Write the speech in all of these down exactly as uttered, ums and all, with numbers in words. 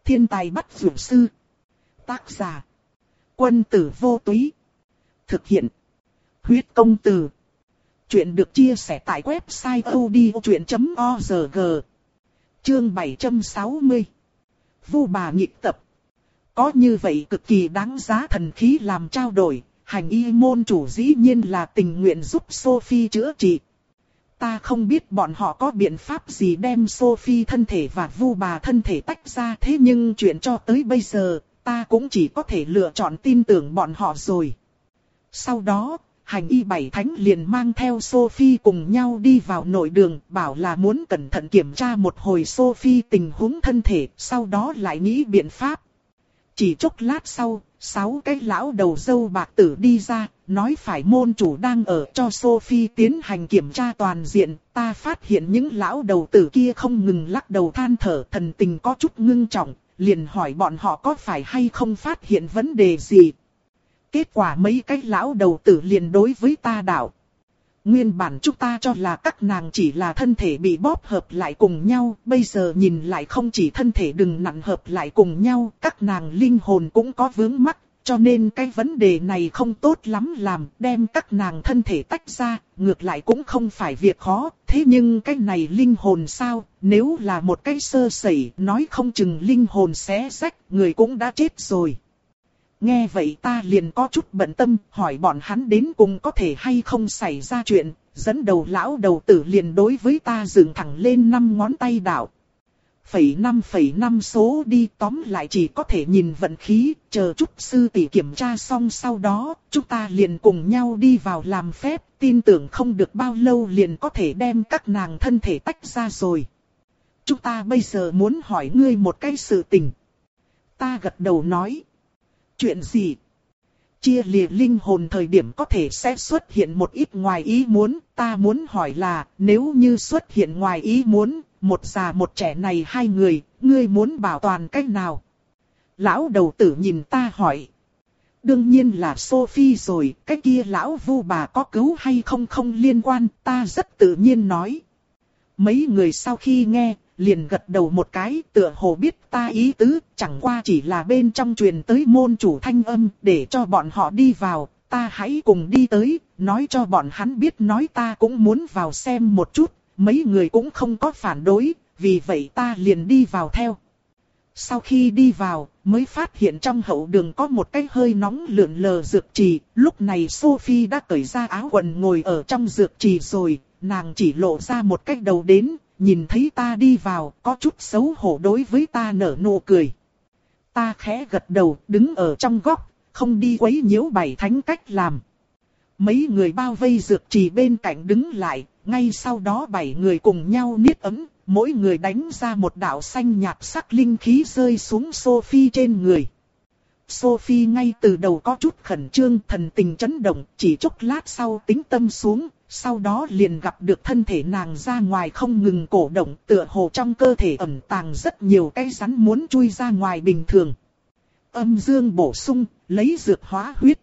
Thiên tài bắt dược sư. Tác giả. Quân tử vô túy. Thực hiện. Huyết công từ. Chuyện được chia sẻ tại website odchuyện chấm org. Chương bảy trăm sáu mươi. Vu bà nhịp tập. Có như vậy cực kỳ đáng giá thần khí làm trao đổi, hành y môn chủ dĩ nhiên là tình nguyện giúp Sophie chữa trị. Ta không biết bọn họ có biện pháp gì đem Sophie thân thể và Vu bà thân thể tách ra, thế nhưng chuyện cho tới bây giờ, ta cũng chỉ có thể lựa chọn tin tưởng bọn họ rồi. Sau đó, hành y bảy thánh liền mang theo Sophie cùng nhau đi vào nội đường, bảo là muốn cẩn thận kiểm tra một hồi Sophie tình huống thân thể, sau đó lại nghĩ biện pháp. Chỉ chốc lát sau, sáu cái lão đầu râu bạc tử đi ra, nói phải môn chủ đang ở cho Sophie tiến hành kiểm tra toàn diện. Ta phát hiện những lão đầu tử kia không ngừng lắc đầu than thở, thần tình có chút ngưng trọng, liền hỏi bọn họ có phải hay không phát hiện vấn đề gì. Kết quả mấy cái lão đầu tử liền đối với ta đạo: nguyên bản chúng ta cho là các nàng chỉ là thân thể bị bóp hợp lại cùng nhau, bây giờ nhìn lại không chỉ thân thể đừng nặn hợp lại cùng nhau, các nàng linh hồn cũng có vướng mắc, cho nên cái vấn đề này không tốt lắm làm, đem các nàng thân thể tách ra, ngược lại cũng không phải việc khó, thế nhưng cái này linh hồn sao, nếu là một cái sơ sẩy, nói không chừng linh hồn xé rách, người cũng đã chết rồi. Nghe vậy ta liền có chút bận tâm, hỏi bọn hắn đến cùng có thể hay không xảy ra chuyện, dẫn đầu lão đầu tử liền đối với ta dựng thẳng lên năm ngón tay đạo: phẩy năm phẩy năm số đi, tóm lại chỉ có thể nhìn vận khí, chờ chút sư tỷ kiểm tra xong sau đó, chúng ta liền cùng nhau đi vào làm phép, tin tưởng không được bao lâu liền có thể đem các nàng thân thể tách ra rồi. Chúng ta bây giờ muốn hỏi ngươi một cái sự tình. Ta gật đầu nói: chuyện gì? Chia lìa linh hồn thời điểm có thể sẽ xuất hiện một ít ngoài ý muốn, ta muốn hỏi là, nếu như xuất hiện ngoài ý muốn, một già một trẻ này hai người, ngươi muốn bảo toàn cách nào? Lão đầu tử nhìn ta hỏi: đương nhiên là Sophie rồi, cái kia lão Vu bà có cứu hay không không liên quan, ta rất tự nhiên nói. Mấy người sau khi nghe, liền gật đầu một cái, tựa hồ biết ta ý tứ, chẳng qua chỉ là bên trong truyền tới môn chủ thanh âm, để cho bọn họ đi vào, ta hãy cùng đi tới, nói cho bọn hắn biết nói ta cũng muốn vào xem một chút, mấy người cũng không có phản đối, vì vậy ta liền đi vào theo. Sau khi đi vào, mới phát hiện trong hậu đường có một cái hơi nóng lượn lờ dược trì, lúc này Sophie đã cởi ra áo quần ngồi ở trong dược trì rồi, nàng chỉ lộ ra một cái đầu đến. Nhìn thấy ta đi vào, có chút xấu hổ đối với ta nở nụ cười. Ta khẽ gật đầu, đứng ở trong góc, không đi quấy nhiễu bảy thánh cách làm. Mấy người bao vây dược trì bên cạnh đứng lại, ngay sau đó bảy người cùng nhau niết ấm, mỗi người đánh ra một đạo xanh nhạt sắc linh khí rơi xuống Sophie trên người. Sophie ngay từ đầu có chút khẩn trương, thần tình chấn động, chỉ chốc lát sau tĩnh tâm xuống. Sau đó liền gặp được thân thể nàng ra ngoài không ngừng cổ động, tựa hồ trong cơ thể ẩn tàng rất nhiều cái rắn muốn chui ra ngoài bình thường. Âm dương bổ sung, lấy dược hóa huyết.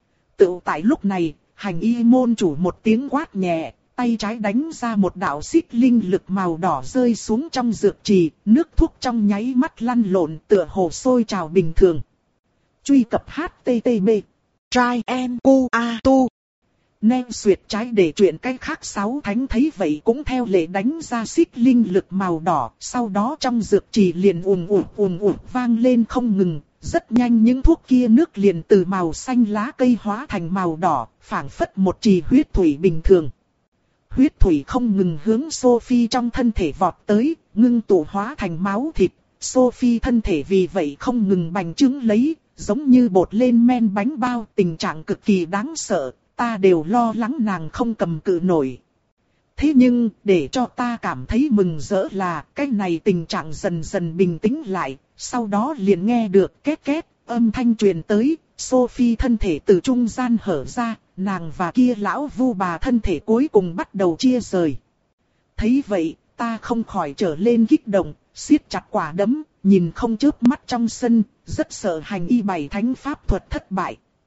Tự tại lúc này, hành y môn chủ một tiếng quát nhẹ, tay trái đánh ra một đạo xích linh lực màu đỏ rơi xuống trong dược trì, nước thuốc trong nháy mắt lăn lộn tựa hồ sôi trào bình thường. Truy cập H T T P Try and Q A Tu Nên duyệt trái để chuyện cách khác. Sáu thánh thấy vậy cũng theo lệ đánh ra xích linh lực màu đỏ, sau đó trong dược trì liền ùn ùn ùn ùn vang lên không ngừng, rất nhanh những thuốc kia nước liền từ màu xanh lá cây hóa thành màu đỏ, phảng phất một trì huyết thủy bình thường. Huyết thủy không ngừng hướng Sophie trong thân thể vọt tới, ngưng tụ hóa thành máu thịt, Sophie thân thể vì vậy không ngừng bành trướng lấy, giống như bột lên men bánh bao, tình trạng cực kỳ đáng sợ. Ta đều lo lắng nàng không cầm cự nổi. Thế nhưng, để cho ta cảm thấy mừng rỡ là, cái này tình trạng dần dần bình tĩnh lại, sau đó liền nghe được két két, âm thanh truyền tới, Sophie thân thể từ trung gian hở ra, nàng và kia lão Vu bà thân thể cuối cùng bắt đầu chia rời. Thấy vậy, ta không khỏi trở lên kích động, siết chặt quả đấm, nhìn không chớp mắt trong sân, rất sợ hành y bảy thánh pháp thuật thất bại.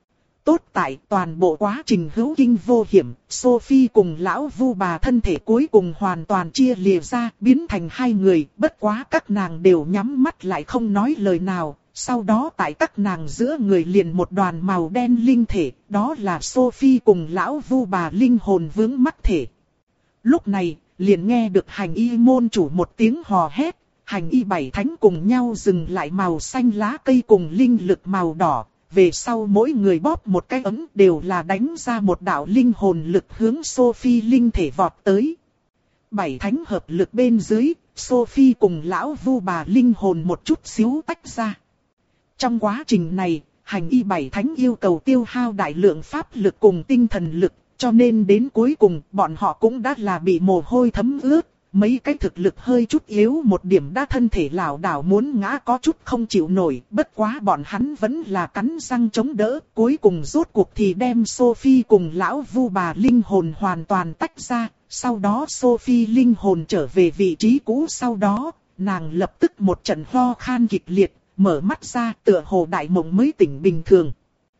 Tốt tại toàn bộ quá trình hữu kinh vô hiểm, Sophie cùng lão Vu bà thân thể cuối cùng hoàn toàn chia lìa ra, biến thành hai người, bất quá các nàng đều nhắm mắt lại không nói lời nào. Sau đó tại các nàng giữa người liền một đoàn màu đen linh thể, đó là Sophie cùng lão Vu bà linh hồn vướng mắc thể. Lúc này, liền nghe được hành y môn chủ một tiếng hò hét, hành y bảy thánh cùng nhau dừng lại màu xanh lá cây cùng linh lực màu đỏ. Về sau mỗi người bóp một cái ấm đều là đánh ra một đạo linh hồn lực hướng Sophie linh thể vọt tới. Bảy thánh hợp lực bên dưới, Sophie cùng lão Vu bà linh hồn một chút xíu tách ra. Trong quá trình này, hành y bảy thánh yêu cầu tiêu hao đại lượng pháp lực cùng tinh thần lực, cho nên đến cuối cùng bọn họ cũng đã là bị mồ hôi thấm ướt. Mấy cái thực lực hơi chút yếu một điểm đã thân thể lảo đảo muốn ngã có chút không chịu nổi, bất quá bọn hắn vẫn là cắn răng chống đỡ, cuối cùng rốt cuộc thì đem Sophie cùng lão Vu bà linh hồn hoàn toàn tách ra, sau đó Sophie linh hồn trở về vị trí cũ, sau đó, nàng lập tức một trận ho khan kịch liệt, mở mắt ra tựa hồ đại mộng mới tỉnh bình thường.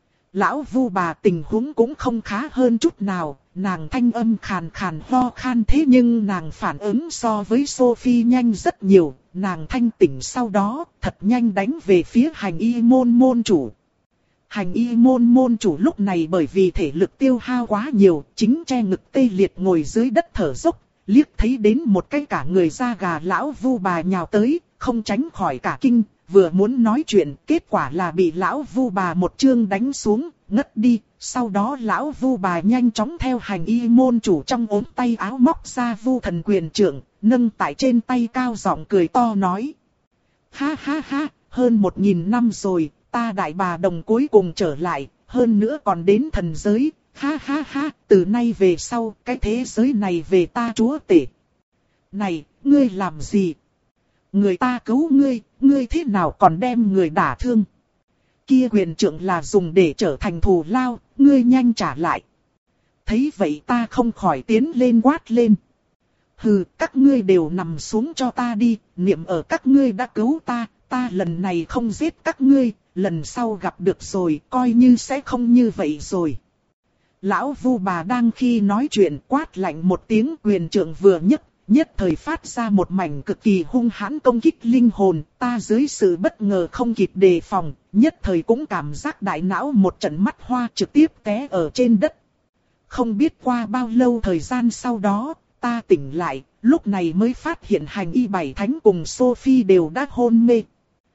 Lão Vu bà tình huống cũng không khá hơn chút nào, nàng thanh âm khàn khàn ho khan thế nhưng nàng phản ứng so với Sophie nhanh rất nhiều, nàng thanh tỉnh sau đó thật nhanh đánh về phía hành y môn môn chủ. Hành y môn môn chủ lúc này bởi vì thể lực tiêu hao quá nhiều, chính che ngực tê liệt ngồi dưới đất thở dốc, liếc thấy đến một cái cả người da gà lão Vu bà nhào tới, không tránh khỏi cả kinh. Vừa muốn nói chuyện, kết quả là bị lão Vu bà một chương đánh xuống, ngất đi. Sau đó lão Vu bà nhanh chóng theo hành y môn chủ trong ốm tay áo móc ra Vu thần quyền trượng, nâng tại trên tay cao giọng cười to nói. Ha ha ha, hơn một nghìn năm rồi, ta đại bà đồng cuối cùng trở lại, hơn nữa còn đến thần giới. Ha ha ha, từ nay về sau, cái thế giới này về ta chúa tể. Này, ngươi làm gì? Người ta cứu ngươi, ngươi thế nào còn đem người đả thương? Kia quyền trượng là dùng để trở thành thù lao, ngươi nhanh trả lại. Thấy vậy ta không khỏi tiến lên quát lên. Hừ, các ngươi đều nằm xuống cho ta đi, niệm ở các ngươi đã cứu ta, ta lần này không giết các ngươi, lần sau gặp được rồi, coi như sẽ không như vậy rồi. Lão Vu bà đang khi nói chuyện quát lạnh một tiếng, quyền trượng vừa nhấc. Nhất thời phát ra một mảnh cực kỳ hung hãn công kích linh hồn, ta dưới sự bất ngờ không kịp đề phòng, nhất thời cũng cảm giác đại não một trận mắt hoa trực tiếp té ở trên đất. Không biết qua bao lâu thời gian sau đó, ta tỉnh lại, lúc này mới phát hiện hành y bảy thánh cùng Sophie đều đã hôn mê.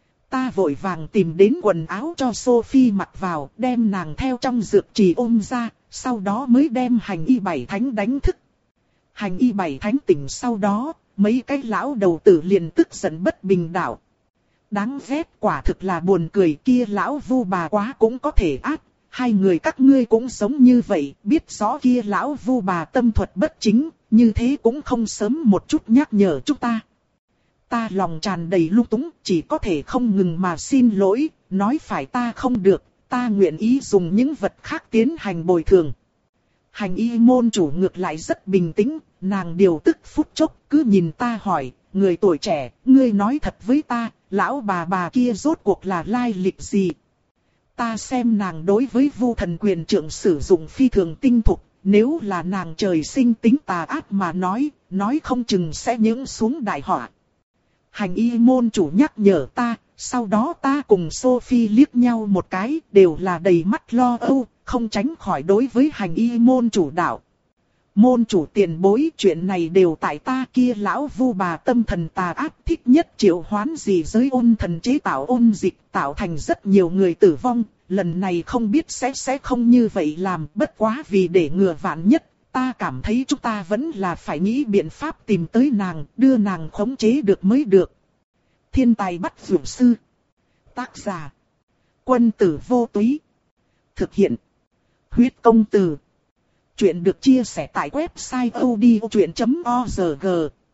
Ta vội vàng tìm đến quần áo cho Sophie mặc vào, đem nàng theo trong dược trì ôm ra, sau đó mới đem hành y bảy thánh đánh thức. Hành y bảy thánh tỉnh sau đó, mấy cái lão đầu tử liền tức giận bất bình đạo. Đáng ghét, quả thực là buồn cười, kia lão Vu bà quá cũng có thể ác, hai người các ngươi cũng giống như vậy, biết rõ kia lão Vu bà tâm thuật bất chính, như thế cũng không sớm một chút nhắc nhở chúng ta. Ta lòng tràn đầy lung túng, chỉ có thể không ngừng mà xin lỗi, nói phải ta không được, ta nguyện ý dùng những vật khác tiến hành bồi thường. Hành y môn chủ ngược lại rất bình tĩnh, nàng điều tức phút chốc, cứ nhìn ta hỏi, người tuổi trẻ, ngươi nói thật với ta, lão bà bà kia rốt cuộc là lai lịch gì? Ta xem nàng đối với Vu thần quyền trượng sử dụng phi thường tinh thục, nếu là nàng trời sinh tính tà ác mà nói, nói không chừng sẽ nhưỡng xuống đại họa. Hành y môn chủ nhắc nhở ta, sau đó ta cùng Sophie liếc nhau một cái, đều là đầy mắt lo âu, không tránh khỏi đối với hành y môn chủ đạo. Môn chủ tiền bối, chuyện này đều tại ta, kia lão Vu bà tâm thần tà ác thích nhất triệu hoán gì giới ôn thần chế tạo ôn dịch, tạo thành rất nhiều người tử vong, lần này không biết sẽ sẽ không như vậy làm, bất quá vì để ngừa vạn nhất, ta cảm thấy chúng ta vẫn là phải nghĩ biện pháp tìm tới nàng, đưa nàng khống chế được mới được. Thiên tài bắt dược sư. Tác giả: Quân tử vô túy. Thực hiện: Huyết công từ. Chuyện được chia sẻ tại website odchuyện chấm org.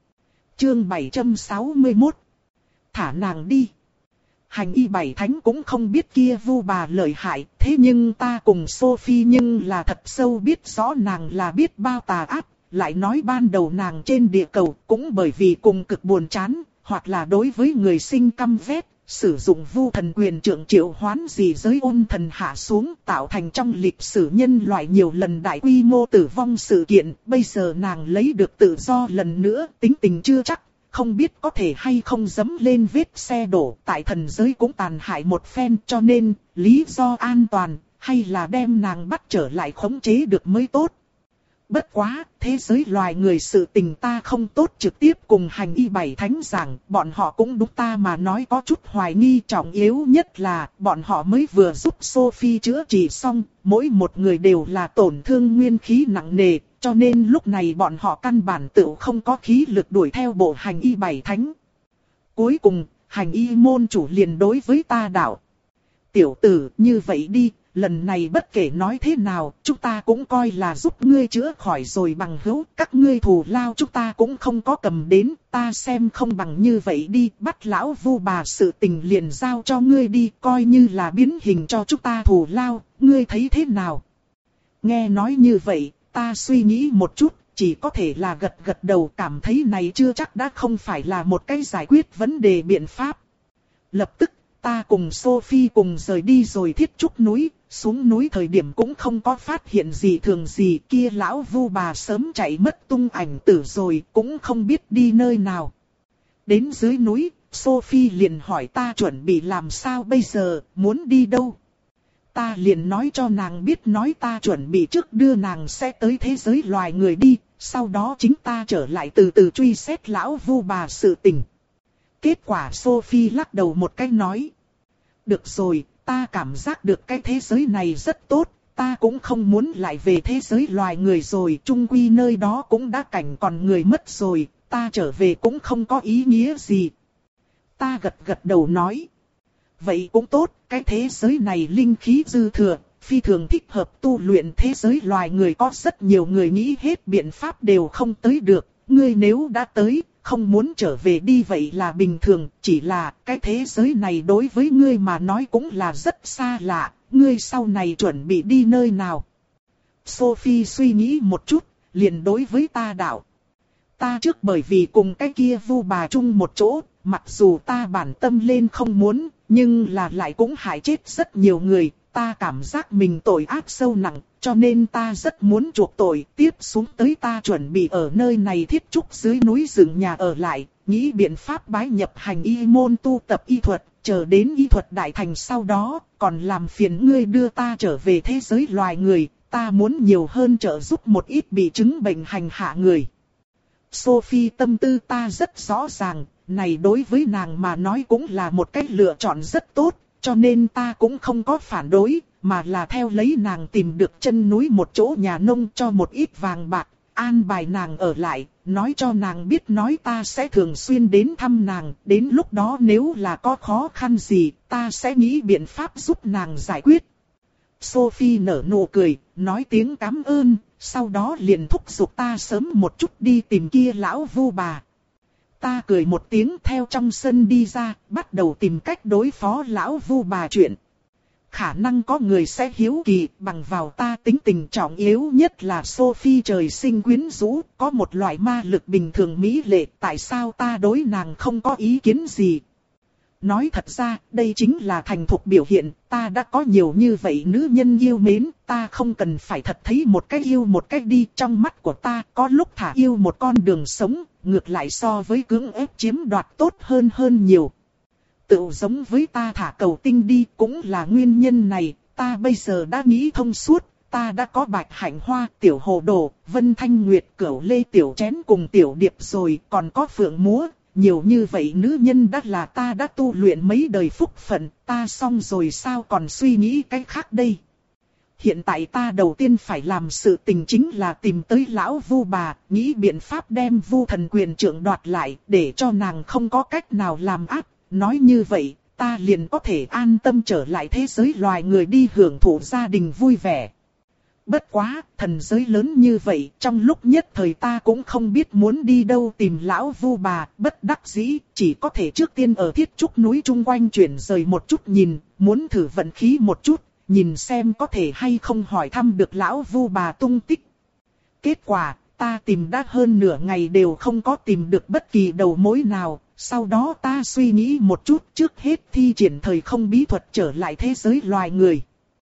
Chương bảy trăm sáu mươi mốt. Thả nàng đi. Hành y bảy thánh cũng không biết kia Vu bà lợi hại, thế nhưng ta cùng Sophie nhưng là thật sâu biết rõ nàng là biết bao tà ác, lại nói ban đầu nàng trên địa cầu cũng bởi vì cùng cực buồn chán, hoặc là đối với người sinh căm ghét, sử dụng vu thần quyền trượng triệu hoán dị giới ôn thần hạ xuống, tạo thành trong lịch sử nhân loại nhiều lần đại quy mô tử vong sự kiện. Bây giờ nàng lấy được tự do lần nữa, tính tình chưa chắc, không biết có thể hay không dẫm lên vết xe đổ, tại thần giới cũng tàn hại một phen, cho nên, lý do an toàn, hay là đem nàng bắt trở lại khống chế được mới tốt. Bất quá, thế giới loài người sự tình ta không tốt trực tiếp cùng hành y bảy thánh giảng, bọn họ cũng đúng ta mà nói có chút hoài nghi. Trọng yếu nhất là, bọn họ mới vừa giúp Sophie chữa trị xong, mỗi một người đều là tổn thương nguyên khí nặng nề, cho nên lúc này bọn họ căn bản tự không có khí lực đuổi theo bộ hành y bảy thánh. Cuối cùng, hành y môn chủ liền đối với ta đạo: tiểu tử, như vậy đi, lần này bất kể nói thế nào, chúng ta cũng coi là giúp ngươi chữa khỏi rồi bằng hữu, các ngươi thù lao chúng ta cũng không có cầm đến, ta xem không bằng như vậy đi, bắt lão vu bà sự tình liền giao cho ngươi đi, coi như là biến hình cho chúng ta thù lao, ngươi thấy thế nào? Nghe nói như vậy, ta suy nghĩ một chút, chỉ có thể là gật gật đầu, cảm thấy này chưa chắc đã không phải là một cái giải quyết vấn đề biện pháp. Lập tức, ta cùng Sophie cùng rời đi rồi Thiết Trúc núi, xuống núi thời điểm cũng không có phát hiện gì thường gì, kia lão vu bà sớm chạy mất tung ảnh tử rồi, cũng không biết đi nơi nào. Đến dưới núi, Sophie liền hỏi ta chuẩn bị làm sao bây giờ, muốn đi đâu. Ta liền nói cho nàng biết, nói ta chuẩn bị trước đưa nàng sẽ tới thế giới loài người đi, sau đó chính ta trở lại từ từ truy xét lão vu bà sự tình. Kết quả Sophie lắc đầu một cái nói: được rồi, ta cảm giác được cái thế giới này rất tốt, ta cũng không muốn lại về thế giới loài người rồi, chung quy nơi đó cũng đã cảnh còn người mất rồi, ta trở về cũng không có ý nghĩa gì. Ta gật gật đầu nói: vậy cũng tốt, cái thế giới này linh khí dư thừa, phi thường thích hợp tu luyện. Thế giới loài người có rất nhiều người nghĩ hết biện pháp đều không tới được, ngươi nếu đã tới, không muốn trở về đi vậy là bình thường, chỉ là cái thế giới này đối với ngươi mà nói cũng là rất xa lạ, ngươi sau này chuẩn bị đi nơi nào? Sophie suy nghĩ một chút, liền đối với ta đạo: ta trước bởi vì cùng cái kia vu bà chung một chỗ, mặc dù ta bản tâm lên không muốn, nhưng là lại cũng hại chết rất nhiều người, ta cảm giác mình tội ác sâu nặng, cho nên ta rất muốn chuộc tội. Tiếp xuống tới ta chuẩn bị ở nơi này Thiết Trúc dưới núi dựng nhà ở lại, nghĩ biện pháp bái nhập hành y môn tu tập y thuật, chờ đến y thuật đại thành sau đó, còn làm phiền ngươi đưa ta trở về thế giới loài người, ta muốn nhiều hơn trợ giúp một ít bị chứng bệnh hành hạ người. Sophie tâm tư ta rất rõ ràng, này đối với nàng mà nói cũng là một cách lựa chọn rất tốt, cho nên ta cũng không có phản đối, mà là theo lấy nàng tìm được chân núi một chỗ nhà nông cho một ít vàng bạc, an bài nàng ở lại, nói cho nàng biết nói ta sẽ thường xuyên đến thăm nàng, đến lúc đó nếu là có khó khăn gì, ta sẽ nghĩ biện pháp giúp nàng giải quyết. Sophie nở nụ cười, nói tiếng cảm ơn, sau đó liền thúc giục ta sớm một chút đi tìm kia lão vu bà. Ta cười một tiếng theo trong sân đi ra, bắt đầu tìm cách đối phó lão vu bà chuyện. Khả năng có người sẽ hiếu kỳ, bằng vào ta tính tình trọng yếu nhất là Sophie trời sinh quyến rũ, có một loại ma lực bình thường mỹ lệ, tại sao ta đối nàng không có ý kiến gì. Nói thật ra, đây chính là thành thục biểu hiện, ta đã có nhiều như vậy nữ nhân yêu mến, ta không cần phải thật thấy một cách yêu một cách đi. Trong mắt của ta, có lúc thả yêu một con đường sống, ngược lại so với cưỡng ép chiếm đoạt tốt hơn hơn nhiều. Tự giống với ta thả cầu tinh đi cũng là nguyên nhân này, ta bây giờ đã nghĩ thông suốt, ta đã có Bạch Hạnh Hoa, Tiểu Hồ Đồ, Vân Thanh Nguyệt, Cửu Lê Tiểu Chén cùng Tiểu Điệp rồi, còn có Phượng Múa. Nhiều như vậy nữ nhân đã là ta đã tu luyện mấy đời phúc phận, ta xong rồi sao còn suy nghĩ cái khác đây. Hiện tại ta đầu tiên phải làm sự tình chính là tìm tới lão vu bà, nghĩ biện pháp đem vu thần quyền trượng đoạt lại, để cho nàng không có cách nào làm ác. Nói như vậy, ta liền có thể an tâm trở lại thế giới loài người đi hưởng thụ gia đình vui vẻ. Bất quá, thần giới lớn như vậy, trong lúc nhất thời ta cũng không biết muốn đi đâu tìm lão vu bà, bất đắc dĩ, chỉ có thể trước tiên ở Thiết Trúc núi chung quanh chuyển rời một chút nhìn, muốn thử vận khí một chút, nhìn xem có thể hay không hỏi thăm được lão vu bà tung tích. Kết quả, ta tìm đã hơn nửa ngày đều không có tìm được bất kỳ đầu mối nào. Sau đó ta suy nghĩ một chút, trước hết thi triển thời không bí thuật trở lại thế giới loài người.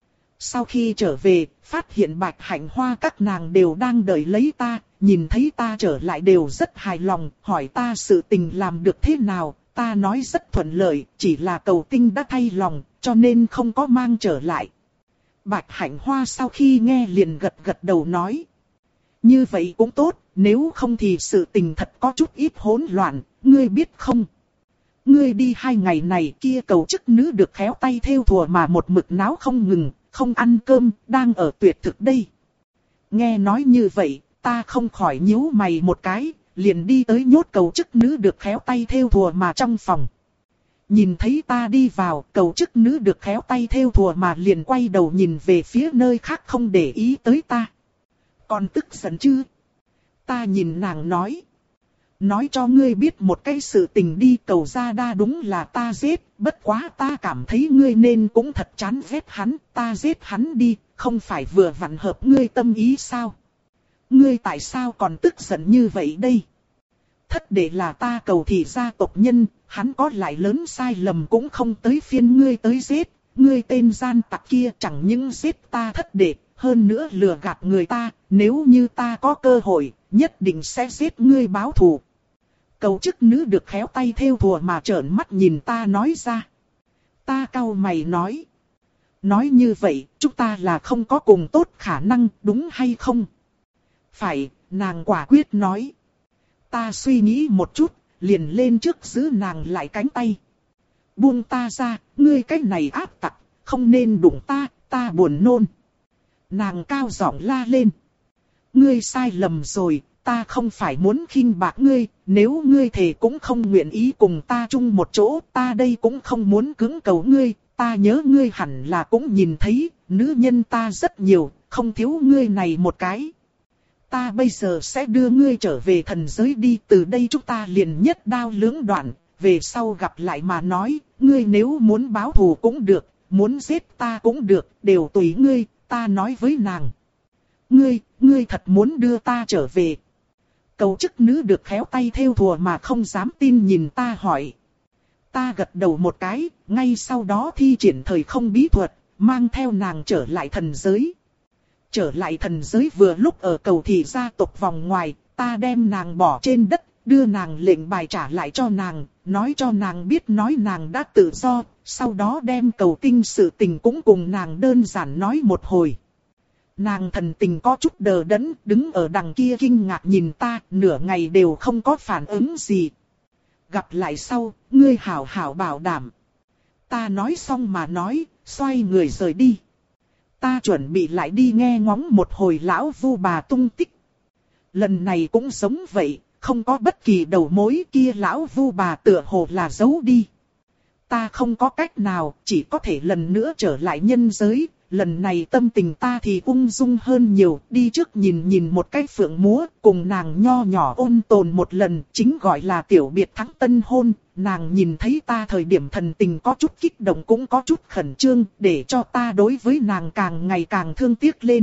Sau khi trở về, phát hiện Bạch Hạnh Hoa các nàng đều đang đợi lấy ta, nhìn thấy ta trở lại đều rất hài lòng, hỏi ta sự tình làm được thế nào. Ta nói rất thuận lợi, chỉ là cầu tinh đã thay lòng, cho nên không có mang trở lại. Bạch Hạnh Hoa sau khi nghe liền gật gật đầu nói. Như vậy cũng tốt, nếu không thì sự tình thật có chút ít hỗn loạn, ngươi biết không? Ngươi đi hai ngày này kia cầu chức nữ được khéo tay theo thùa mà một mực náo không ngừng, không ăn cơm, đang ở tuyệt thực đây. Nghe nói như vậy, ta không khỏi nhíu mày một cái, liền đi tới nhốt cầu chức nữ được khéo tay theo thùa mà trong phòng. Nhìn thấy ta đi vào, cầu chức nữ được khéo tay theo thùa mà liền quay đầu nhìn về phía nơi khác không để ý tới ta. Còn tức giận chứ? Ta nhìn nàng nói. Nói cho ngươi biết một cái sự tình đi, cầu gia đa đúng là ta giết, bất quá ta cảm thấy ngươi nên cũng thật chán ghét hắn, ta giết hắn đi, không phải vừa vặn hợp ngươi tâm ý sao? Ngươi tại sao còn tức giận như vậy đây? Thất để là ta cầu thị gia tộc nhân, hắn có lại lớn sai lầm cũng không tới phiên ngươi tới giết, ngươi tên gian tặc kia chẳng những giết ta thất đệ, hơn nữa lừa gạt người ta, nếu như ta có cơ hội, nhất định sẽ giết ngươi báo thù. Cầu chức nữ được khéo tay theo thùa mà trợn mắt nhìn ta nói ra. Ta cau mày nói. Nói như vậy, chúng ta là không có cùng tốt khả năng, đúng hay không? Phải, nàng quả quyết nói. Ta suy nghĩ một chút, liền lên trước giữ nàng lại cánh tay. Buông ta ra, ngươi cái này áp tặc, không nên đụng ta, ta buồn nôn. Nàng cao giọng la lên. Ngươi sai lầm rồi, ta không phải muốn khinh bạc ngươi, nếu ngươi thề cũng không nguyện ý cùng ta chung một chỗ, ta đây cũng không muốn cưỡng cầu ngươi, ta nhớ ngươi hẳn là cũng nhìn thấy, nữ nhân ta rất nhiều, không thiếu ngươi này một cái. Ta bây giờ sẽ đưa ngươi trở về thần giới đi, từ đây chúng ta liền nhất đao lưỡng đoạn, về sau gặp lại mà nói, ngươi nếu muốn báo thù cũng được, muốn giết ta cũng được, đều tùy ngươi, ta nói với nàng. Ngươi, ngươi thật muốn đưa ta trở về. Cầu chức nữ được khéo tay theo thùa mà không dám tin nhìn ta hỏi. Ta gật đầu một cái, ngay sau đó thi triển thời không bí thuật, mang theo nàng trở lại thần giới. Trở lại thần giới vừa lúc ở cầu thị gia tộc vòng ngoài, ta đem nàng bỏ trên đất, đưa nàng lệnh bài trả lại cho nàng, nói cho nàng biết nói nàng đã tự do, sau đó đem cầu tinh sự tình cũng cùng nàng đơn giản nói một hồi. Nàng thần tình có chút đờ đẫn, đứng ở đằng kia kinh ngạc nhìn ta, nửa ngày đều không có phản ứng gì. Gặp lại sau, ngươi hảo hảo bảo đảm. Ta nói xong mà nói, xoay người rời đi. Ta chuẩn bị lại đi nghe ngóng một hồi lão vu bà tung tích. Lần này cũng giống vậy, không có bất kỳ đầu mối, kia lão vu bà tựa hồ là giấu đi. Ta không có cách nào, chỉ có thể lần nữa trở lại nhân giới. Lần này tâm tình ta thì ung dung hơn nhiều, đi trước nhìn nhìn một cái phượng múa, cùng nàng nho nhỏ ôn tồn một lần, chính gọi là tiểu biệt thắng tân hôn. Nàng nhìn thấy ta thời điểm thần tình có chút kích động cũng có chút khẩn trương, để cho ta đối với nàng càng ngày càng thương tiếc lên.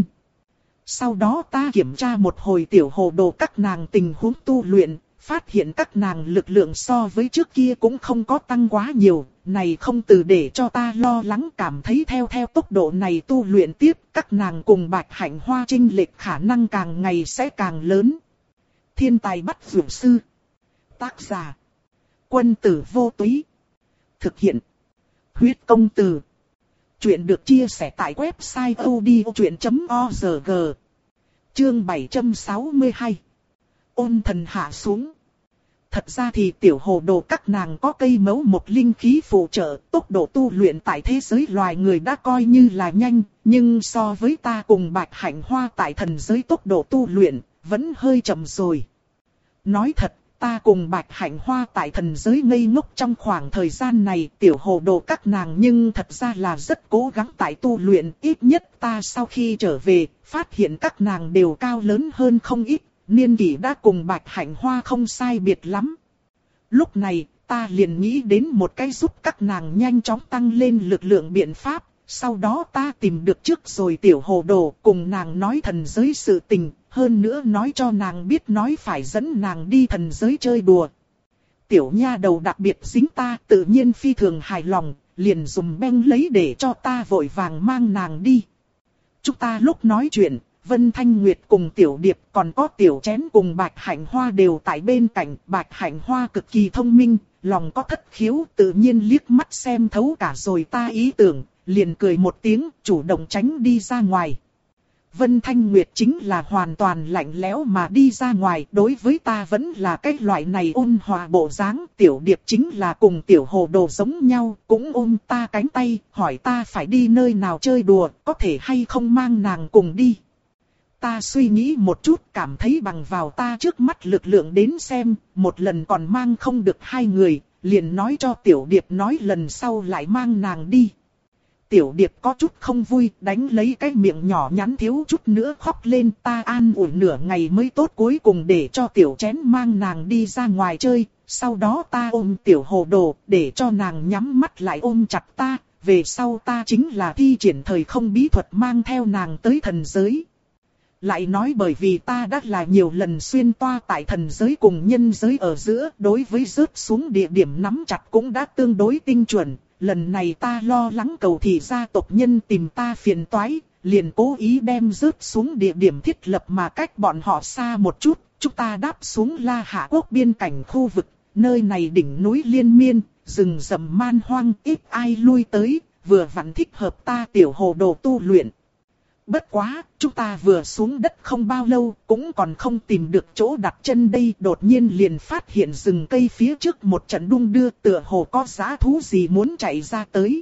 Sau đó ta kiểm tra một hồi tiểu hồ đồ các nàng tình huống tu luyện, phát hiện các nàng lực lượng so với trước kia cũng không có tăng quá nhiều. Này không từ để cho ta lo lắng, cảm thấy theo theo tốc độ này tu luyện tiếp, các nàng cùng Bạch Hạnh Hoa chênh lệch khả năng càng ngày sẽ càng lớn. Thiên tài bắt phượng sư. Tác giả. Quân tử vô túy. Thực hiện. Huyết công từ. Chuyện được chia sẻ tại website odchuyện chấm org. Chương bảy trăm sáu mươi hai. Ôn thần hạ xuống. Thật ra thì tiểu hồ đồ các nàng có cây mẫu một linh khí phụ trợ, tốc độ tu luyện tại thế giới loài người đã coi như là nhanh, nhưng so với ta cùng Bạch Hạnh Hoa tại thần giới tốc độ tu luyện, vẫn hơi chậm rồi. Nói thật, ta cùng Bạch Hạnh Hoa tại thần giới ngây ngốc trong khoảng thời gian này, tiểu hồ đồ các nàng nhưng thật ra là rất cố gắng tại tu luyện, ít nhất ta sau khi trở về, phát hiện các nàng đều cao lớn hơn không ít. Niên kỷ đã cùng Bạch Hạnh Hoa không sai biệt lắm. Lúc này, ta liền nghĩ đến một cái giúp các nàng nhanh chóng tăng lên lực lượng biện pháp. Sau đó ta tìm được trước rồi tiểu hồ đồ cùng nàng nói thần giới sự tình. hơn nữa nói cho nàng biết nói phải dẫn nàng đi thần giới chơi đùa. Tiểu nha đầu đặc biệt dính ta, tự nhiên phi thường hài lòng, liền dùng beng lấy để cho ta vội vàng mang nàng đi. Chúng ta lúc nói chuyện, Vân Thanh Nguyệt cùng Tiểu Điệp còn có Tiểu Chén cùng Bạch Hạnh Hoa đều tại bên cạnh. Bạch Hạnh Hoa cực kỳ thông minh, lòng có thất khiếu, tự nhiên liếc mắt xem thấu cả rồi ta ý tưởng, liền cười một tiếng, chủ động tránh đi ra ngoài. Vân Thanh Nguyệt chính là hoàn toàn lạnh lẽo mà đi ra ngoài, đối với ta vẫn là cái loại này ôn hòa bộ dáng. Tiểu Điệp chính là cùng Tiểu Hồ Đồ giống nhau, cũng ôm ta cánh tay, hỏi ta phải đi nơi nào chơi đùa, có thể hay không mang nàng cùng đi. Ta suy nghĩ một chút, cảm thấy bằng vào ta trước mắt lực lượng đến xem, một lần còn mang không được hai người, liền nói cho Tiểu Điệp nói lần sau lại mang nàng đi. Tiểu Điệp có chút không vui, đánh lấy cái miệng nhỏ nhắn thiếu chút nữa khóc lên. Ta an ủi nửa ngày mới tốt, cuối cùng để cho Tiểu Chén mang nàng đi ra ngoài chơi. Sau đó ta ôm Tiểu Hồ Đồ, để cho nàng nhắm mắt lại ôm chặt ta. Về sau ta chính là thi triển thời không bí thuật mang theo nàng tới thần giới. Lại nói bởi vì ta đã là nhiều lần xuyên toa tại thần giới cùng nhân giới ở giữa, đối với rớt xuống địa điểm nắm chặt cũng đã tương đối tinh chuẩn. Lần này ta lo lắng cầu thị gia tộc nhân tìm ta phiền toái, liền cố ý đem rớt xuống địa điểm thiết lập mà cách bọn họ xa một chút. Chúng ta đáp xuống La Hạ Quốc biên cảnh khu vực, nơi này đỉnh núi liên miên, rừng rậm man hoang, ít ai lui tới, vừa vặn thích hợp ta Tiểu Hồ Đồ tu luyện. Bất quá, chúng ta vừa xuống đất không bao lâu, cũng còn không tìm được chỗ đặt chân đây, đột nhiên liền phát hiện rừng cây phía trước một trận đung đưa, tựa hồ có dã thú gì muốn chạy ra tới.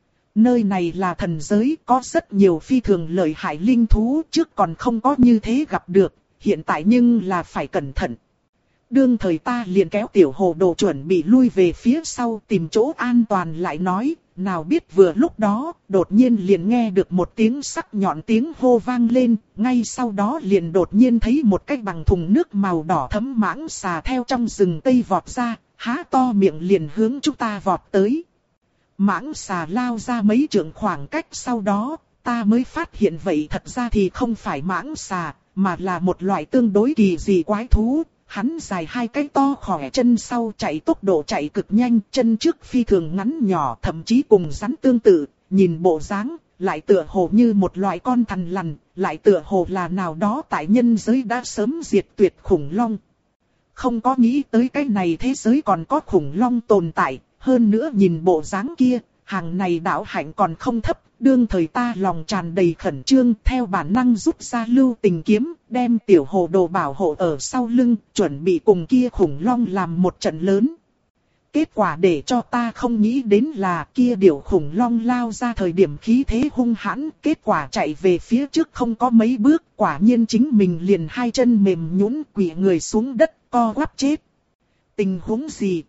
Nơi này là thần giới, có rất nhiều phi thường lợi hại linh thú, trước còn không có như thế gặp được, hiện tại nhưng là phải cẩn thận. Đương thời ta liền kéo Tiểu Hồ Đồ chuẩn bị lui về phía sau tìm chỗ an toàn lại nói. Nào biết vừa lúc đó, đột nhiên liền nghe được một tiếng sắc nhọn tiếng hô vang lên, ngay sau đó liền đột nhiên thấy một cái bằng thùng nước màu đỏ thẫm mãng xà theo trong rừng cây vọt ra, há to miệng liền hướng chúng ta vọt tới. Mãng xà lao ra mấy trượng khoảng cách, sau đó, ta mới phát hiện vậy thật ra thì không phải mãng xà, mà là một loại tương đối kỳ dị quái thú. Hắn dài hai cái to khỏe, chân sau chạy tốc độ chạy cực nhanh, chân trước phi thường ngắn nhỏ, thậm chí cùng rắn tương tự, nhìn bộ dáng, lại tựa hồ như một loại con thằn lằn, lại tựa hồ là nào đó tại nhân giới đã sớm diệt tuyệt khủng long. Không có nghĩ tới cái này thế giới còn có khủng long tồn tại, hơn nữa nhìn bộ dáng kia, hàng này đạo hạnh còn không thấp. Đương thời ta lòng tràn đầy khẩn trương, theo bản năng rút ra lưu tình kiếm, đem Tiểu Hồ Đồ bảo hộ ở sau lưng, chuẩn bị cùng kia khủng long làm một trận lớn. Kết quả để cho ta không nghĩ đến là kia điểu khủng long lao ra thời điểm khí thế hung hãn, kết quả chạy về phía trước không có mấy bước, quả nhiên chính mình liền hai chân mềm nhũn quỵ người xuống đất, co quắp chết. Tình huống gì?